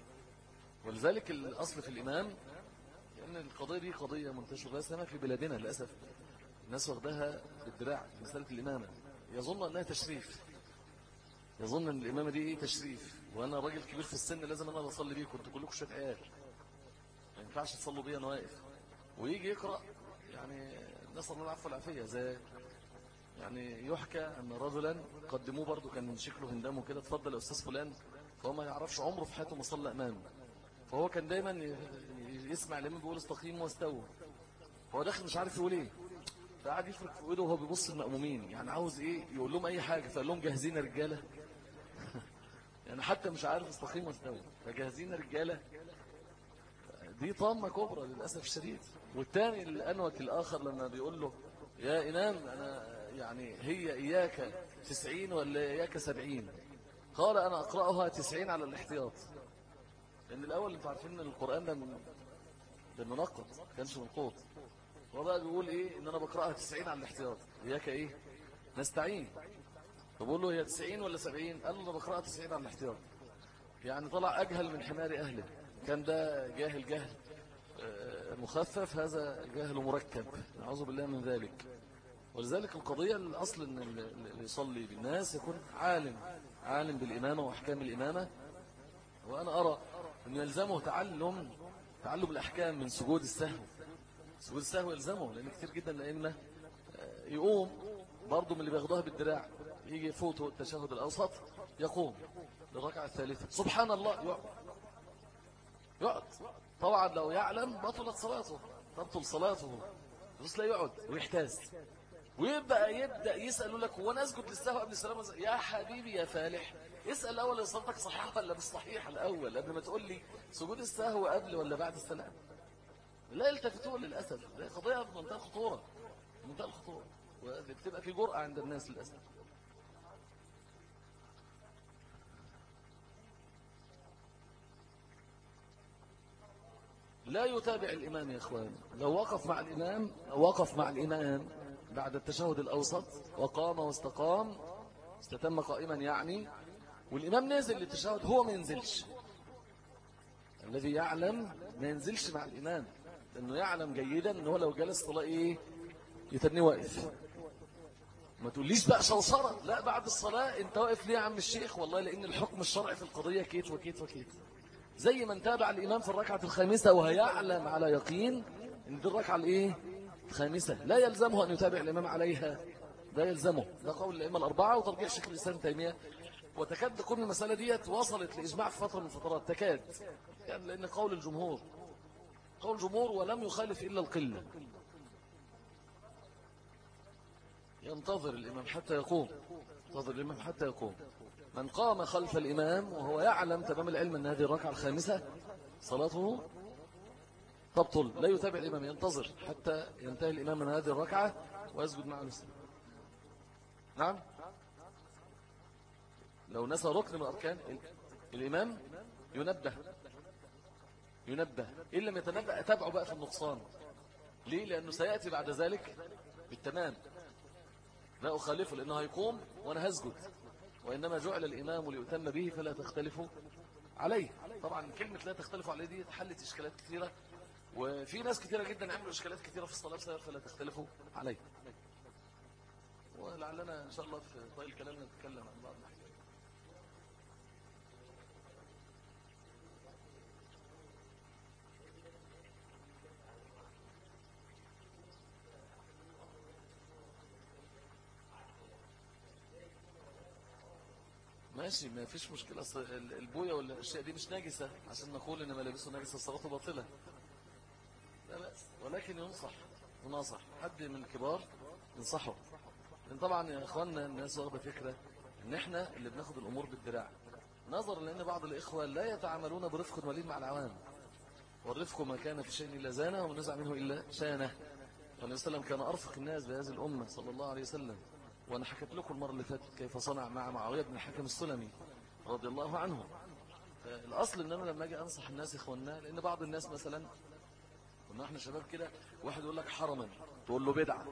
ولذلك الأصل في الإمام لأن القضية دي قضية منتشرة بس هنا في بلادنا للأسف، الناس واخدها بالدراع مسألة الإمامة، يظن أنها تشريف، يظن أن الإمامة دي إيه تشريف، وأنا راجل كبير في السن لازم أنا بصلي بيه، كنت كلكم شوية عيال ما ينفعش تصلوا بيه أنا واقف. ويجي يقرأ يعني نسأل الله العفو والعافية، زي يعني يحكى أن رجلا قدموه برضو كان شكله هندامه كده، اتفضل يا أستاذ فلان، فهو ما يعرفش عمره في حياته ما صلى أمامه، فهو كان دايما يسمع الإمام بيقول استقيم واستووا، هو داخل مش عارف يقول ايه، فقعد يفرك في ايده وهو بيبص المأمومين يعني عاوز ايه يقول لهم اي حاجة، فقال لهم جاهزين يا رجالة يعني حتى مش عارف استقيم واستووا فجاهزين يا رجالة. دي طامة كبرى للأسف الشديد. والتاني الأنوك الآخر لما بيقول له يا إمام أنا يعني هي إياك تسعين ولا إياك سبعين، قال أنا أقرأها تسعين على الاحتياط، لأن الأول انتوا عارفين أن القرآن ده من منقط كانش منقوط، هو بقى بيقول إيه إن أنا بقرأها تسعين على الاحتياط، إياك إيه نستعين، فبقول له هي تسعين ولا سبعين، قال له أنا بقرأها تسعين على الاحتياط. يعني طلع أجهل من حمار أهله، كان ده جاهل جهل مخفف، هذا جاهل مركب نعوذ بالله من ذلك. ولذلك القضية الأصل أن اللي يصلي بالناس يكون عالم عالم بالإمامة وأحكام الإمامة. وأنا أرى أن يلزمه تعلم تعلم الأحكام من سجود السهو، سجود السهو يلزمه، لأن كتير جدا الأئمة يقوم برضه من اللي بياخدوها بالدراع، يجي يفوته التشهد الأوسط يقوم للركعة الثالثة سبحان الله يقعد يقعد طبعا لو يعلم بطلت صلاته تبطل صلاته، بس لا يقعد ويحتاز ويبقى يبدأ يسأل لك هو أنا أسجد للسهو قبل السلام؟ يا حبيبي يا فالح اسأل الأول إن صلاتك صحيحة ولا مش صحيحة الأول قبل ما تقول لي سجود السهو قبل ولا بعد السلام. لا يلتفتون للأسف، قضية في منتهى الخطورة منتهى الخطورة، وبتبقى في جرأة عند الناس للأسف. لا يتابع الإمام يا إخوان. لو وقف مع الإمام لو وقف مع الإمام بعد التشهد الأوسط وقام واستقام استتم قائما يعني، والإمام نازل للتشهد، هو ما ينزلش. الذي يعلم ما ينزلش مع الإمام، لأنه يعلم جيدا أنه لو جلس طلع إيه يتني واقف. ما تقوليش بقى شوصرة، لا بعد الصلاة انت واقف ليه يا عم الشيخ؟ والله لأن الحكم الشرعي في القضية كيت وكيت وكيت. زي من تابع الإمام في الركعة الخامسة وهيعلم على يقين ان دي الركعة الايه الخامسة، لا يلزمه أن يتابع الإمام عليها، ده يلزمه. ده قول الأئمة الأربعة وترجيح شيخ الإسلام تيمية. وتكاد تكون المسألة دي وصلت لإجماع في فترة من الفترات، تكاد يعني، لأن قول الجمهور قول الجمهور ولم يخالف إلا القلة. ينتظر الإمام حتى يقوم، ينتظر الإمام حتى يقوم. من قام خلف الإمام وهو يعلم تمام العلم أن هذه الركعة الخامسة صلاته تبطل، لا يتابع الإمام، ينتظر حتى ينتهي الإمام من هذه الركعة ويسجد معه السلام. نعم، لو نسى ركن من أركان الإمام ينبه ينبه إن لم يتنبه أتابعه بقى في النقصان. ليه؟ لأنه سيأتي بعد ذلك بالتمام، لا أخالفه لأنه هيقوم وأنا هسجد، وإنما جعل الإمام ليؤتم به فلا تختلفوا عليه. طبعا كلمة لا تختلفوا عليه دي حلت إشكالات كثيرة، وفي ناس كثيرة جدا عملوا إشكالات كثيرة في الصلاة بسبب فلا تختلفوا عليه. ولعلنا إن شاء الله في طيل الكلام نتكلم عن بعض الحاجات. ماشي، ما فيش مشكلة. أصل البوية ولا الأشياء دي مش ناجسة عشان نقول إن ملابسه ناجسة صلاته باطلة، لا بأس. ولكن ينصح ينصح حد من الكبار ينصحه. لأن طبعا يا إخواننا الناس واخدة فكرة إن إحنا اللي بناخد الأمور بالدراع، نظرا لأن بعض الإخوة لا يتعاملون برفق ولين مع العوام. والرفق ما كان في شيء إلا زانه ومن نزع منه إلا شانه. فالنبي صلى الله عليه وسلم كان أرفق الناس بهذه الأمة صلى الله عليه وسلم. وأنا حكيت لكم المرة اللي فاتت كيف صنع مع معاوية بن الحكم السلمي رضي الله عنه. الأصل إن أنا لما أجي أنصح الناس إخواننا، لأن بعض الناس مثلا كنا إحنا شباب كده، واحد يقول لك حرما تقول له بدعة،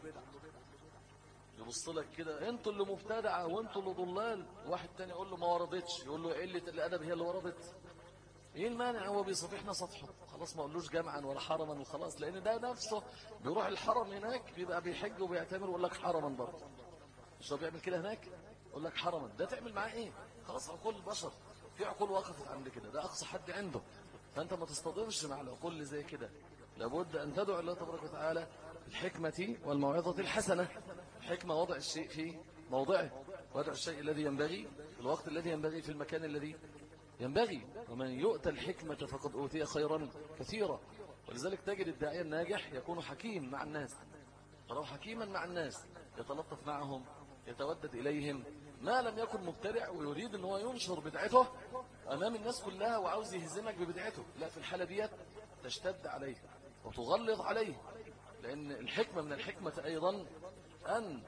يبص لك كده أنتوا اللي مبتدعة وأنتوا اللي ضلال. واحد تاني يقول له ما وردتش، يقول له قلة الأدب هي اللي وردت. ايه المانع؟ هو بيصفحنا صفحه خلاص، ما قولوش جامعا ولا حرما وخلاص، لان ده نفسه بيروح الحرم هناك بيبقى بيحج وبيعتمر ويقول لك حرما برضه. مش هو بيعمل كده هناك؟ يقول لك حرما، ده تعمل معاه ايه؟ خلاص عقول البشر، في عقول وقفت عند كده، ده اقصى حد عنده. فانت ما تصطدمش مع العقول اللي زي كده، لابد ان تدعو الله تبارك وتعالى بالحكمه والموعظه الحسنه. حكمه وضع الشيء في موضعه، وضع الشيء الذي ينبغي في الوقت الذي ينبغي في المكان الذي ينبغي. ومن يؤتى الحكمة فقد أوتي خيرا كثيرا. ولذلك تجد الداعية الناجح يكون حكيم مع الناس، ولو حكيما مع الناس يتلطف معهم، يتودد إليهم، ما لم يكن مبتدع ويريد أن هو ينشر بدعته أمام الناس كلها وعاوز يهزمك ببدعته. لا، في الحالة ديت تشتد عليه وتغلظ عليه، لأن الحكمة من الحكمة أيضا أن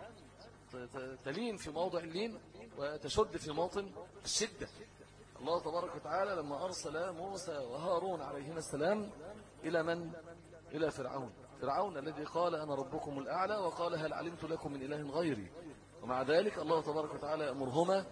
تلين في موضع اللين وتشد في موطن الشدة. الله تبارك وتعالى لما أرسل موسى وهارون عليهما السلام إلى من؟ إلى فرعون. فرعون الذي قال أنا ربكم الأعلى، وقال هل علمت لكم من إله غيري. ومع ذلك الله تبارك وتعالى يأمرهما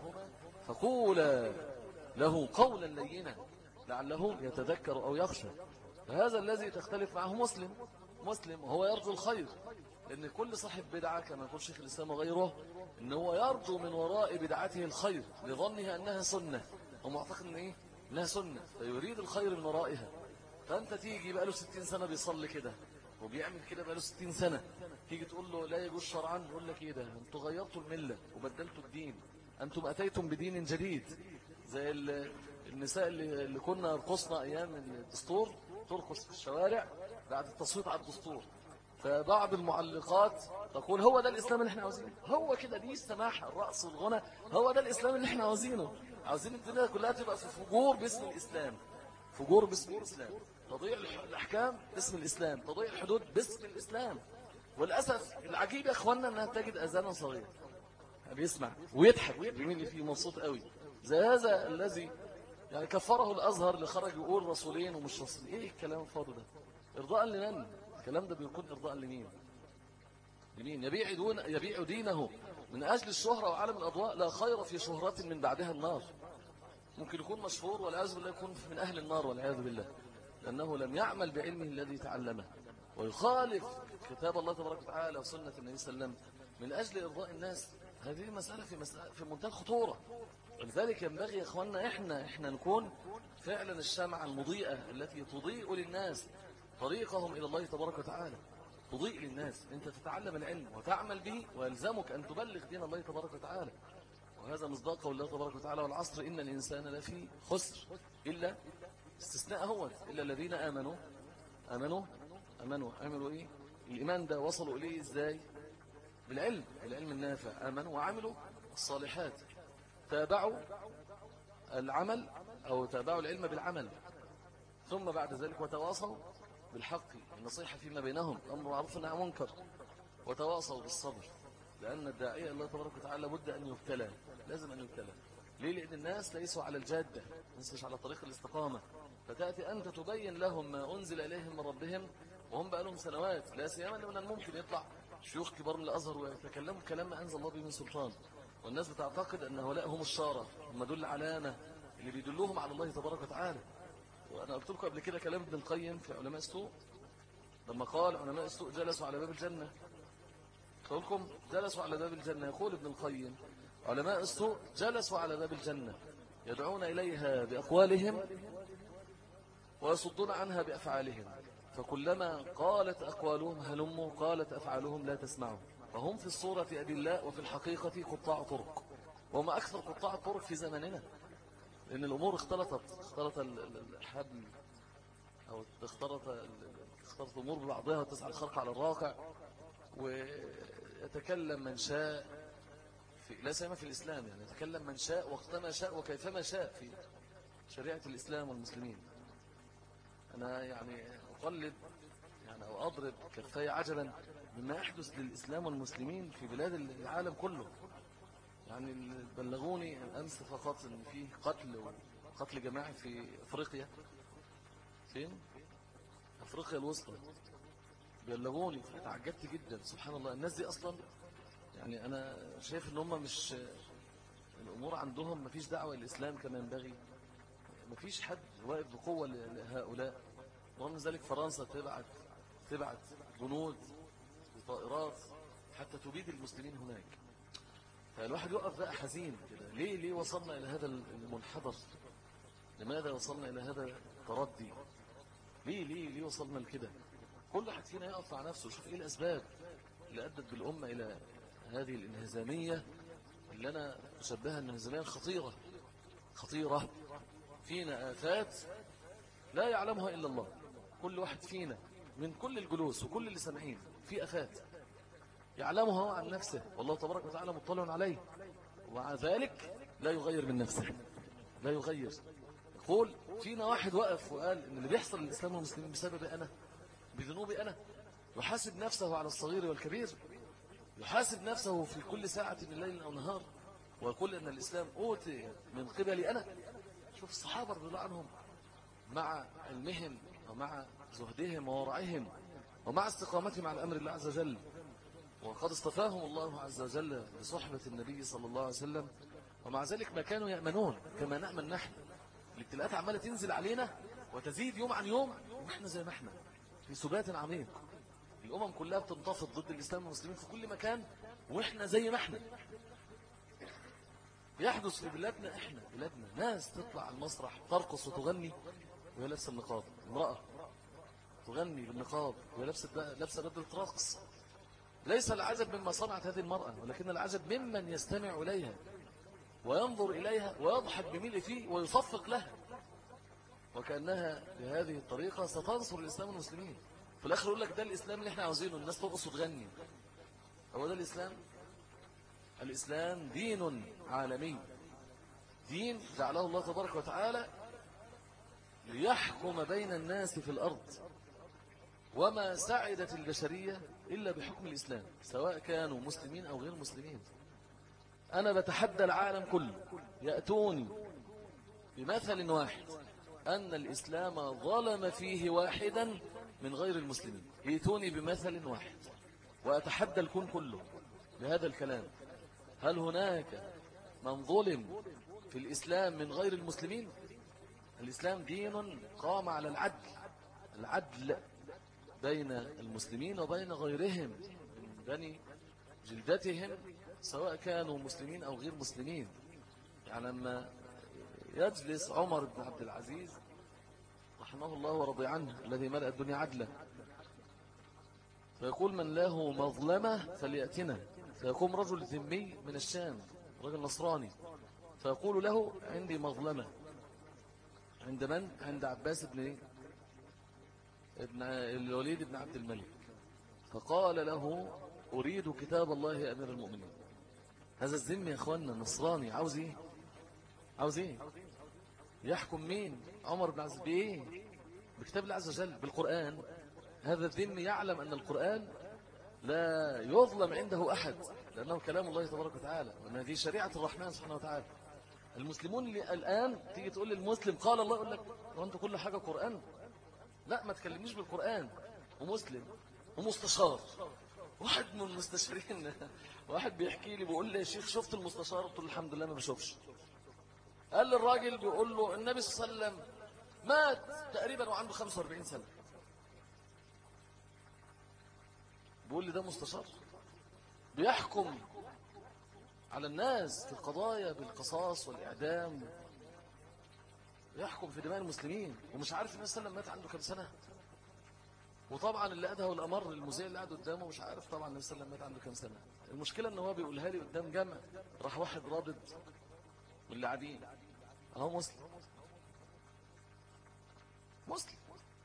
فقولا له قولا لينا لعله يتذكر أو يخشى. فهذا الذي تختلف معه مسلم مسلم وهو يرجو الخير، لأن كل صاحب بدعة كما يقول شيخ الإسلام وغيره إن هو يرجو من وراء بدعته الخير لظنها أنها سنة، ومعتقد ان ايه انها سنه، فيريد الخير من ورائها. فانت تيجي بقى له ستين سنه بيصلي كده وبيعمل كده بقى له ستين سنه، تيجي تقول له لا يجوز شرعا، يقول لك ايه ده؟ انتوا غيرتوا المله وبدلتوا الدين، انتم اتيتم بدين جديد. زي النساء اللي, اللي كنا رقصنا ايام الدستور، ترقص في الشوارع بعد التصويت على الدستور. فبعض المعلقات تقول هو ده الاسلام اللي احنا عاوزينه، هو كده دي السماحه الرقص والغنى، هو ده الاسلام اللي احنا عاوزينه. عاوزين الدنيا كلها تبقى في فجور باسم الإسلام، فجور باسم الإسلام، تضيع الأحكام باسم الإسلام، تضيع الحدود باسم الإسلام. والأسف العجيب يا أخوانا أنها تجد أذانا صغير بيسمع ويضحك بيميل فيه مبسوط قوي، زي هذا الذي يعني كفره الأزهر اللي خرج يقول رسولين ومش رسولين. إيه الكلام الفاضي ده؟ إرضاء لمن؟ الكلام ده بيكون إرضاء لمين؟ لمين؟ يبيع, دون يبيع دينه من أجل الشهرة وعالم الأضواء. لا خير في شهرة من بعدها النار. ممكن يكون مشهور والعياذ بالله يكون من أهل النار والعياذ بالله، لأنه لم يعمل بعلمه الذي تعلمه ويخالف كتاب الله تبارك وتعالى وسنة النبي صلى الله عليه وسلم من أجل إرضاء الناس. هذه مسألة في, مسألة في منتهى الخطورة. ولذلك ينبغي يا إخواننا إحنا, إحنا نكون فعلا الشمعة المضيئة التي تضيء للناس طريقهم إلى الله تبارك وتعالى. تضيء للناس، أنت تتعلم العلم وتعمل به ويلزمك أن تبلغ دين الله تبارك وتعالى. وهذا مصداق قول الله تبارك وتعالى والعصر إن الإنسان لفي خسر إلا استثناء هو إلا الذين آمنوا آمنوا آمنوا عملوا إيه؟ الإيمان ده وصلوا إليه إزاي؟ بالعلم، العلم النافع. آمنوا وعملوا الصالحات، تابعوا العمل أو تابعوا العلم بالعمل، ثم بعد ذلك وتواصوا بالحق، النصيحة فيما بينهم، الأمر معروف والنهي عن المنكر، وتواصوا بالصبر. لأن الداعية الله تبارك وتعالى بد أن يبتلى، لازم أن يبتلى. ليه؟ لأن الناس ليسوا على الجادة، الناس مش على طريق الاستقامة. فتأتي أنت تبين لهم ما أنزل إليهم من ربهم وهم بقى لهم سنوات. لا سيما من الممكن يطلع شيوخ كبار من الأزهر ويتكلموا كلام ما أنزل الله به من سلطان، والناس بتعتقد أن هؤلاء هم الشارة، هم دول علامة اللي بيدلوهم على الله تبارك وتعالى. وأنا قلت لكم قبل كده كلام ابن القيم في علماء السوء لما قال علماء السوء جلسوا على باب الجنة. قلت لكم جلسوا على باب الجنة. يقول ابن القيم علماء السوء جلسوا على باب الجنة يدعون إليها بأقوالهم ويصدون عنها بأفعالهم، فكلما قالت أقوالهم هلموا قالت أفعالهم لا تسمعوا، فهم في الصورة أدلاء وفي الحقيقة قطاع طرق، وهم أكثر قطاع الطرق في زمننا، لأن الأمور اختلطت اختلط الحبل أو اختلط اختلط الأمور ببعضها وتسعى الخرق على الراقع، ويتكلم من شاء في لا سيما في الإسلام، يعني يتكلم من شاء وقتما شاء وكيفما شاء في شريعة الإسلام والمسلمين. أنا يعني أقلد يعني أو أضرب كفاية عجبا مما يحدث للإسلام والمسلمين في بلاد العالم كله. يعني بلغوني أمس فقط أن فيه قتل وقتل جماعي في أفريقيا. فين؟ أفريقيا الوسطى. بلغوني فتعجبت جدا. سبحان الله، الناس دي أصلا يعني أنا شايف أن هم مش الأمور عندهم مفيش دعوة للإسلام كما ينبغي، مفيش حد واقف بقوة لهؤلاء. ورغم ذلك فرنسا تبعت تبعت جنود بطائرات حتى تبيد المسلمين هناك. فالواحد يقف بقى حزين كده، ليه ليه وصلنا إلى هذا المنحدر؟ لماذا وصلنا إلى هذا التردي؟ ليه ليه ليه وصلنا لكده؟ كل واحد فينا يقف مع نفسه ويشوف إيه الأسباب اللي أدت بالأمة إلى هذه الانهزامية اللي أنا أشبهها الانهزامية الخطيرة. خطيرة فينا آفات لا يعلمها إلا الله. كل واحد فينا من كل الجلوس وكل اللي سامعين في آفات يعلمها عن نفسه، والله تبارك وتعالى مطلع عليه، ومع ذلك لا يغير من نفسه، لا يغير. يقول فينا واحد وقف وقال إن اللي بيحصل للإسلام والمسلمين بسبب أنا، بذنوبي أنا. يحاسب نفسه على الصغير والكبير، يحاسب نفسه في كل ساعة من الليل أو نهار، ويقول أن الإسلام أوتي من قبلي أنا. شوف الصحابة رضي الله عنهم مع علمهم ومع زهدهم وورعهم ومع استقامتهم على أمر الله عز وجل، وقد اصطفاهم الله عز وجل بصحبة النبي صلى الله عليه وسلم، ومع ذلك ما كانوا يأمنون كما نأمن نحن. الابتلاءات عمالة تنزل علينا وتزيد يوم عن يوم، ونحن زي ما احنا في سبات عميق. الأمم كلها بتنتفض ضد الإسلام والمسلمين في كل مكان، وإحنا زي ما احنا. يحدث في بلادنا، احنا بلادنا ناس تطلع على المسرح ترقص وتغني وهي لابسه النقاب، امرأة تغني بالنقاب وهي لابسه لابسه بدلة رقص. ليس العجب مما صنعت هذه المرأة، ولكن العجب ممن يستمع إليها وينظر إليها ويضحك بملء فيه ويصفق لها، وكأنها بهذه الطريقة ستنصر الإسلام والمسلمين. في الآخر يقول لك ده الإسلام اللي احنا عاوزينه، الناس ترقص وتغني. هو ده الإسلام؟ الإسلام دين عالمي، دين جعله الله تبارك وتعالى ليحكم بين الناس في الأرض، وما سعدت البشرية إلا بحكم الإسلام، سواء كانوا مسلمين أو غير مسلمين. أنا بتحدى العالم كله يأتوني بمثل واحد أن الإسلام ظلم فيه واحدا من غير المسلمين. ائتوني بمثل واحد وأتحدى الكون كله بهذا الكلام. هل هناك من ظلم في الإسلام من غير المسلمين؟ الإسلام دين قام على العدل، العدل بين المسلمين وبين غيرهم من بني جلدتهم سواء كانوا مسلمين أو غير مسلمين. يعني لما يجلس عمر بن عبد العزيز رحمه الله ورضي عنه الذي ملأ الدنيا عدلا، فيقول من له مظلمة فليأتنا، فيقوم رجل ذمي من الشام رجل نصراني فيقول له عندي مظلمة عند من؟ عند عباس بن ابن الوليد بن عبد الملك. فقال له أريد كتاب الله يا أمير المؤمنين. هذا الذمي يا أخوانا النصراني عاوز إيه؟ عاوز إيه؟ يحكم مين؟ عمر بن عزيز بإيه؟ بكتاب الله عز وجل بالقرآن. هذا الذمي يعلم أن القرآن لا يظلم عنده أحد لأنه كلام الله تبارك وتعالى وأن هذه شريعة الرحمن سبحانه وتعالى. المسلمون الآن تيجي تقول للمسلم قال الله يقول لك وأنت كل حاجة قرآن؟ لا ما تكلمنيش بالقرآن. ومسلم ومستشار واحد من المستشارين واحد بيحكي لي بيقول لي يا شيخ شفت المستشار؟ قلت له الحمد لله ما بشوفش. قال لي الراجل بيقول له النبي صلى الله عليه وسلم مات تقريبا وعنده خمسة وأربعين سنة. بيقول لي ده مستشار بيحكم على الناس في القضايا بالقصاص والإعدام، يحكم في دماء المسلمين ومش عارف النبي صلى الله عليه وسلم مات عنده كم سنة. وطبعا اللي أدهى والأمر المذيع اللي قاعد قدامه مش عارف طبعا النبي صلى الله عليه وسلم مات عنده كم سنة. المشكلة ان هو بيقولها لي قدام جمع، راح واحد رابط واللي قاعدين اهو مسلم مسلم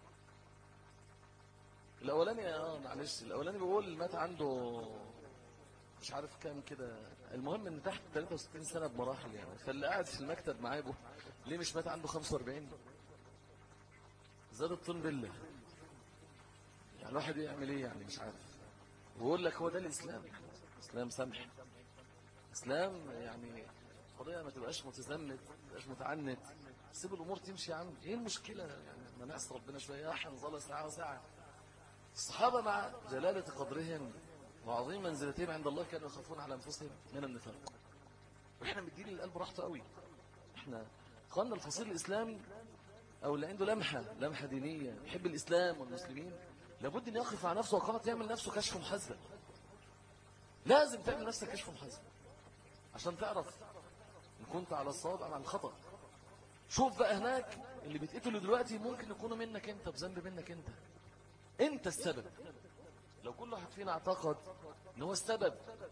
الاولاني اه معلش الاولاني بيقول مات عنده مش عارف كام كده، المهم ان تحت ثلاثة وستين سنة بمراحل يعني. فاللي قاعد في المكتب معاه بو ليه مش مات عنده خمسة وأربعين؟ زاد الطين بالله. يعني الواحد يعمل ايه يعني مش عارف. ويقول لك هو ده الاسلام، اسلام سمح، اسلام يعني قضيه ما تبقاش متزمت ما تبقاش متعنت، سيب الامور تمشي يا عم. ايه المشكله يعني ما نعصي ربنا شويه؟ حنظل ساعه وساعه. الصحابه مع جلاله قدرهم وعظيم منزلتهم عند الله كانوا يخافون على انفسهم من النفاق. واحنا مدين القلب راحته قوي. احنا قلنا الفصيل الاسلامي او اللي عنده لمحه لمحه دينيه يحب الاسلام والمسلمين لابد ان يقف على نفسه وقامت يعمل نفسه كشف محاسبه. لازم تعمل نفسك كشف محاسبه عشان تعرف ان كنت على الصواب ام على الخطا. شوف بقى هناك اللي بيتقتلوا دلوقتي ممكن يكونوا منك انت بذنب منك انت، انت السبب. لو كل واحد فينا اعتقد ان هو السبب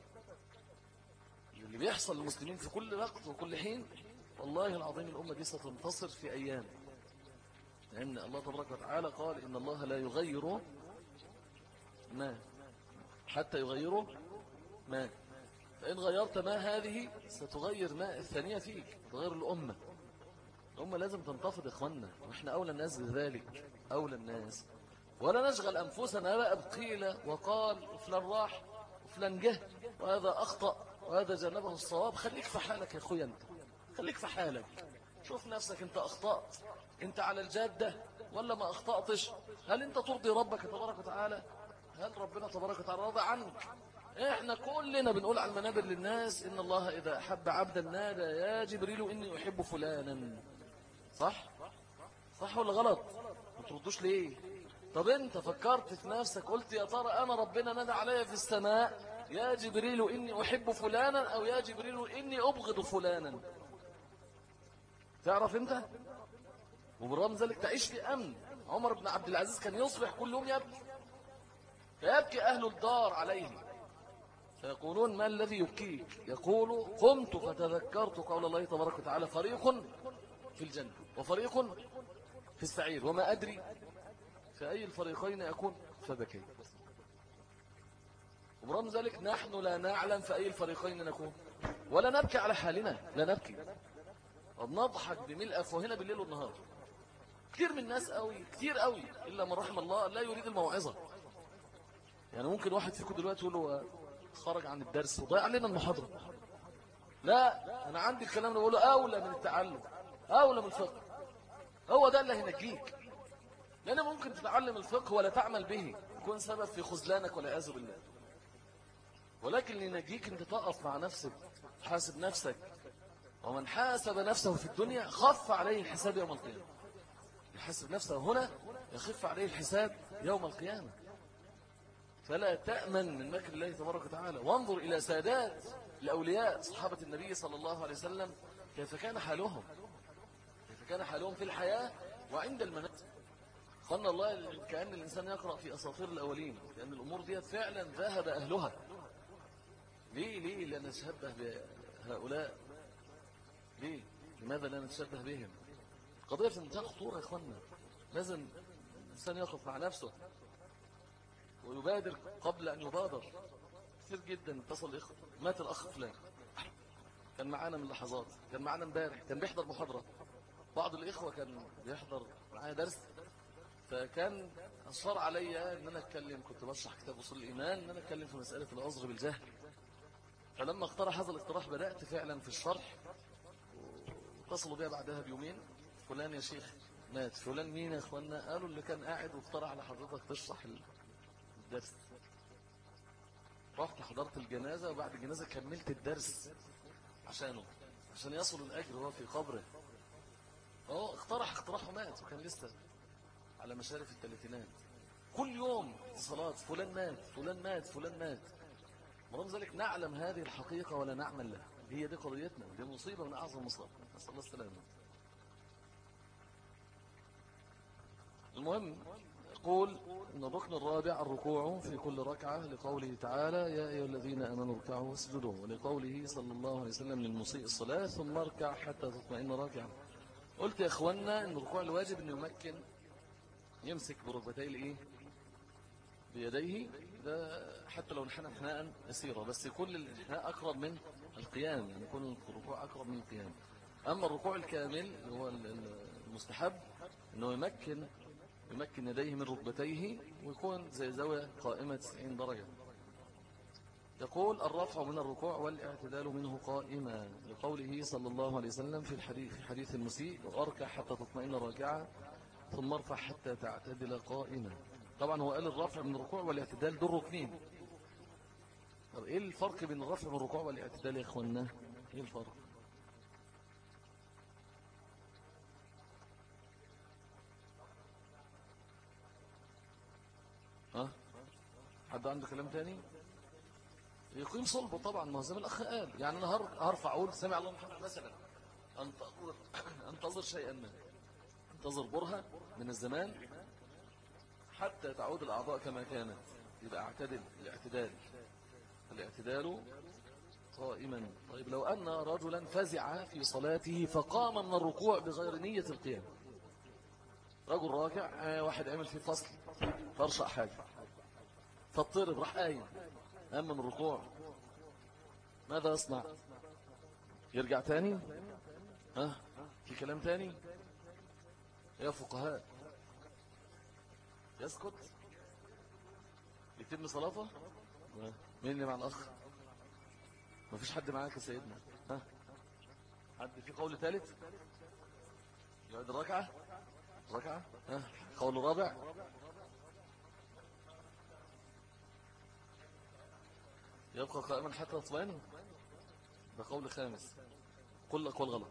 اللي بيحصل للمسلمين في كل وقت وكل حين، والله العظيم الامه دي ستنتصر في ايام. لأن الله تبارك وتعالى قال إن الله لا يغير ما حتى يغيروا ما، فإن غيرت ما هذه ستغير ما الثانية فيك، تغير الأمة. الأمة لازم تنتفض إخواننا، وإحنا أولى الناس بذلك، أولى الناس. ولا نشغل أنفسنا بقى بقيل وقال وفلان راح وفلان جه وهذا أخطأ وهذا جنبه الصواب. خليك في حالك يا أخويا، أنت خليك في حالك، شوف نفسك أنت أخطأت، أنت على الجادة ولا ما أخطأتش؟ هل أنت ترضي ربك تبارك وتعالى؟ هل ربنا تبارك وتعالى راضي عنك؟ إحنا كلنا بنقول على المنابر للناس إن الله إذا أحب عبدا نادى يا جبريل إني أحب فلانا. صح؟ صح ولا غلط؟ ما تردوش ليه؟ طب أنت فكرت في نفسك قلت يا ترى أنا ربنا نادى علي في السماء يا جبريل إني أحب فلانا أو يا جبريل إني أبغض فلانا؟ تعرف أنت؟ وبرغم ذلك تعيش في أمن. عمر بن عبد العزيز كان يصبح كل يوم يبكي، فيبكي أهل الدار عليه فيقولون ما الذي يبكيك؟ يقول قمت فتذكرت قول الله تبارك وتعالى فريق في الجنة وفريق في السعير وما أدري في أي الفريقين أكون فبكيت. وبرغم ذلك نحن لا نعلم في أي الفريقين نكون ولا نبكي على حالنا، لا نبكي ونضحك بملء أفواهنا بالليل والنهار. كتير من الناس قوي كتير قوي إلا من رحم الله لا يريد الموعظة. يعني ممكن واحد فيكم دلوقتي يقول له خرج عن الدرس وضيع علينا المحاضرة. لا، أنا عندي الكلام اللي بقوله أولى من التعلم. أولى من الفقه. هو ده اللي هينجيك، لأن ممكن تتعلم الفقه ولا تعمل به، يكون سبب في خذلانك والعياذ بالله. ولكن اللي ينجيك أنت تقف مع نفسك، تحاسب نفسك. ومن حاسب نفسه في الدنيا خف عليه الحساب يوم القيامة. يحاسب نفسه هنا يخف عليه الحساب يوم القيامة. فلا تأمن من مكر الله تبارك وتعالى. وانظر إلى سادات الأولياء صحابة النبي صلى الله عليه وسلم كيف كان حالهم، كيف كان حالهم في الحياة وعند الممات. قلنا الله كأن الإنسان يقرأ في أساطير الأولين، لأن الأمور دي فعلا ذهب أهلها. ليه؟ ليه لا نتشبه بهؤلاء؟ ليه؟ لماذا لا نتشبه بهم؟ قضية في منتهى الخطورة يا إخوانا. لازم الإنسان يقف مع نفسه ويبادر قبل أن يبادر. كثير جدا اتصل إخوة، مات الأخ فلان، كان معانا من لحظات، كان معانا امبارح، كان بيحضر محاضرة. بعض الإخوة كان بيحضر معايا درس، فكان أصر علي أن أنا أتكلم، كنت بشرح كتاب أصول الإيمان، أن أنا أتكلم في مسألة العذر بالجهل. فلما اقترح هذا الاقتراح بدأت فعلا في الشرح. اتصلوا بي بعدها بيومين، فلان يا شيخ مات. فلان مين يا اخوانا؟ قالوا اللي كان قاعد واقترح على حضرتك تشرح الدرس. رحت حضرت الجنازة، وبعد الجنازة كملت الدرس عشانه، عشان يصل الأجر وهو في قبره. هو اقترح اقتراحه مات، وكان لسه على مشارف الثلاثينات. كل يوم اتصالات، فلان مات فلان مات فلان مات. ورغم ذلك نعلم هذه الحقيقة ولا نعمل لها. هي دي قضيتنا، دي مصيبة من أعظم المصائب، نسأل الله السلامة. المهم يقول إن الركن الرابع الركوع في كل ركعة، لقوله تعالى يا أيها الذين آمنوا اركعوا واسجدوا، ولقوله صلى الله عليه وسلم للمسيء الصلاة ثم اركع حتى تطمئن راكعا. قلت يا أخوانا إن الركوع الواجب أن يمكن يمسك بركبتيه الإيه؟ بيديه، ده حتى لو انحنى انحناء يسيرا، بس كل الانحناء أقرب من القيام، يعني يكون الركوع أقرب من القيام. أما الركوع الكامل اللي هو المستحب أنه يمكن يمكن يديه من ركبتيه ويكون زي زاوية قائمة تسعين درجة. يقول الرفع من الركوع والاعتدال منه قائما، لقوله صلى الله عليه وسلم في الحديث في حديث المسيء واركع حتى تطمئن راكعا ثم ارفع حتى تعتدل قائما. طبعا هو قال الرفع من الركوع والاعتدال دول ركنين. طب ايه الفرق بين الرفع من الركوع والاعتدال يا اخوانا؟ ايه الفرق؟ ها حد عنده كلام تاني؟ يقيم صلبه طبعا، ما هو زي ما الاخ قال. يعني انا هرفع اقول سمع الله محمد مثلا، انتظر انتظر شيئا ما، انتظر برهة من الزمان حتى تعود الاعضاء كما كانت، يبقى اعتدل. الاعتدال الاعتدال قائما. طيب لو ان رجلا فزع في صلاته فقام من الركوع بغير نية القيام، رجل راكع، واحد عمل في فصل فرشق حاجة فاضطرب راح قايم قام من الركوع، ماذا يصنع؟ يرجع تاني؟ ها في كلام تاني يا فقهاء؟ يسكت يتم صلاته؟ مين اللي مع الأخ؟ ما فيش حد معاك يا سيدنا؟ ها حد في قول ثالث؟ يعيد الركعة؟ ركعة؟ ها قول رابع؟ يبقى قائما حتى تطمئن؟ ده قول خامس، كل أقوال غلط.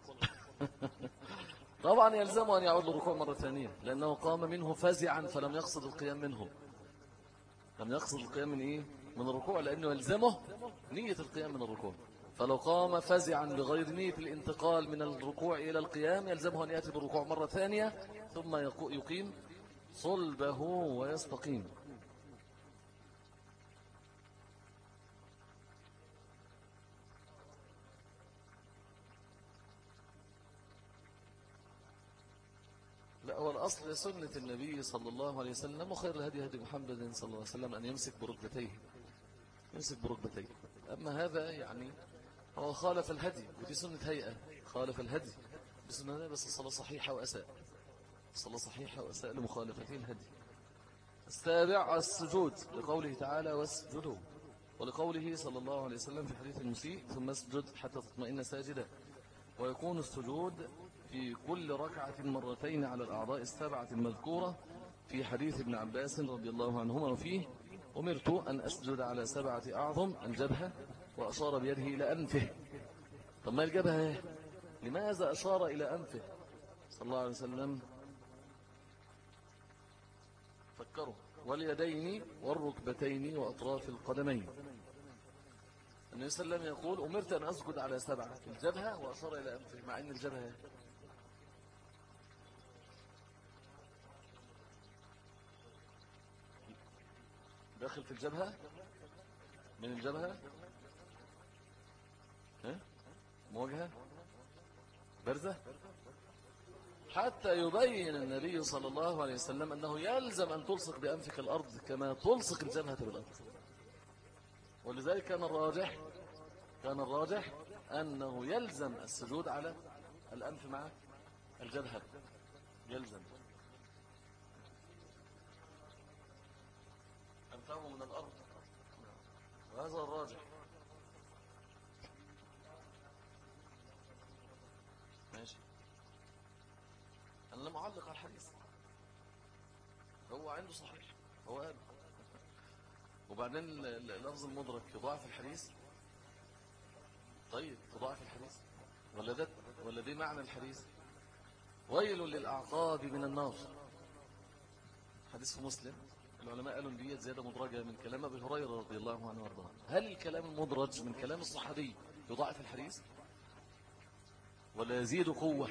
طبعا يلزمه أن يعود للركوع مرة ثانية، لأنه قام منه فزعا فلم يقصد القيام منه. لم يقصد القيام من إيه؟ من الركوع، لأنه يلزمه نية القيام من الركوع. فلو قام فزعا بغير نية الانتقال من الركوع إلى القيام يلزمه أن يأتي بالركوع مرة ثانية ثم يقيم صلبه ويستقيم. لا، هو الأصل سنة النبي صلى الله عليه وسلم وخير الهدي هدي محمد صلى الله عليه وسلم أن يمسك بركبتيه، يمسك بركبتيه. أما هذا يعني هو خالف الهدي، ودي سنة هيئة، خالف الهدي بسنة، بس الصلاة صحيحة وأساء، الصلاة صحيحة وأساء لمخالفته الهدي. السابع السجود، لقوله تعالى واسجدوا، ولقوله صلى الله عليه وسلم في حديث المسيء ثم اسجد حتى تطمئن ساجدا. ويكون السجود في كل ركعة مرتين على الأعضاء السبعة المذكورة في حديث ابن عباس رضي الله عنهما، وفيه أمرت أن أسجد على سبعة أعظم الجبهة، وأشار بيده إلى أنفه. طب ما الجبهة لماذا أشار إلى أنفه صلى الله عليه وسلم؟ فكروا. واليدين والركبتين وأطراف القدمين. النبي صلى الله عليه وسلم يقول أمرت أن أسجد على سبعة في الجبهة، وأشار إلى أنفه، مع أن الجبهة داخل في الجبهة، من الجبهة ها مواجهة برزة، حتى يبين النبي صلى الله عليه وسلم أنه يلزم أن تلصق بأنفك الأرض كما تلصق الجبهة بالأرض. ولذلك كان الراجح كان الراجح أنه يلزم السجود على الأنف مع الجبهة، يلزم أنفه من الأرض، وهذا الراجح. ماشي، أنا لم أعلق على الحديث، هو عنده صحيح، هو قال. وبعدين اللفظ المدرك يضاعف الحديث. طيب تضاعف الحديث ولا ده ولا دي معنى الحديث؟ ويل للأعقاب من النار، حديث في مسلم. العلماء قالوا ان دي زيادة مدرجة من كلام أبي هريرة رضي الله عنه وارضاه. هل الكلام المدرج من كلام الصحابي يضاعف الحديث ولا يزيد قوة؟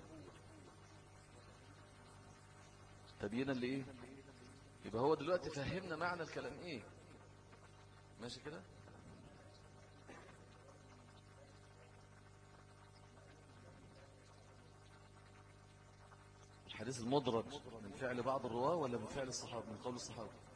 تبيينا لإيه؟ يبقى هو دلوقتي فهمنا معنى الكلام إيه. ماشي كده؟ الحديث المدرج من فعل بعض الرواه ولا من فعل الصحابة، من قول الصحابة؟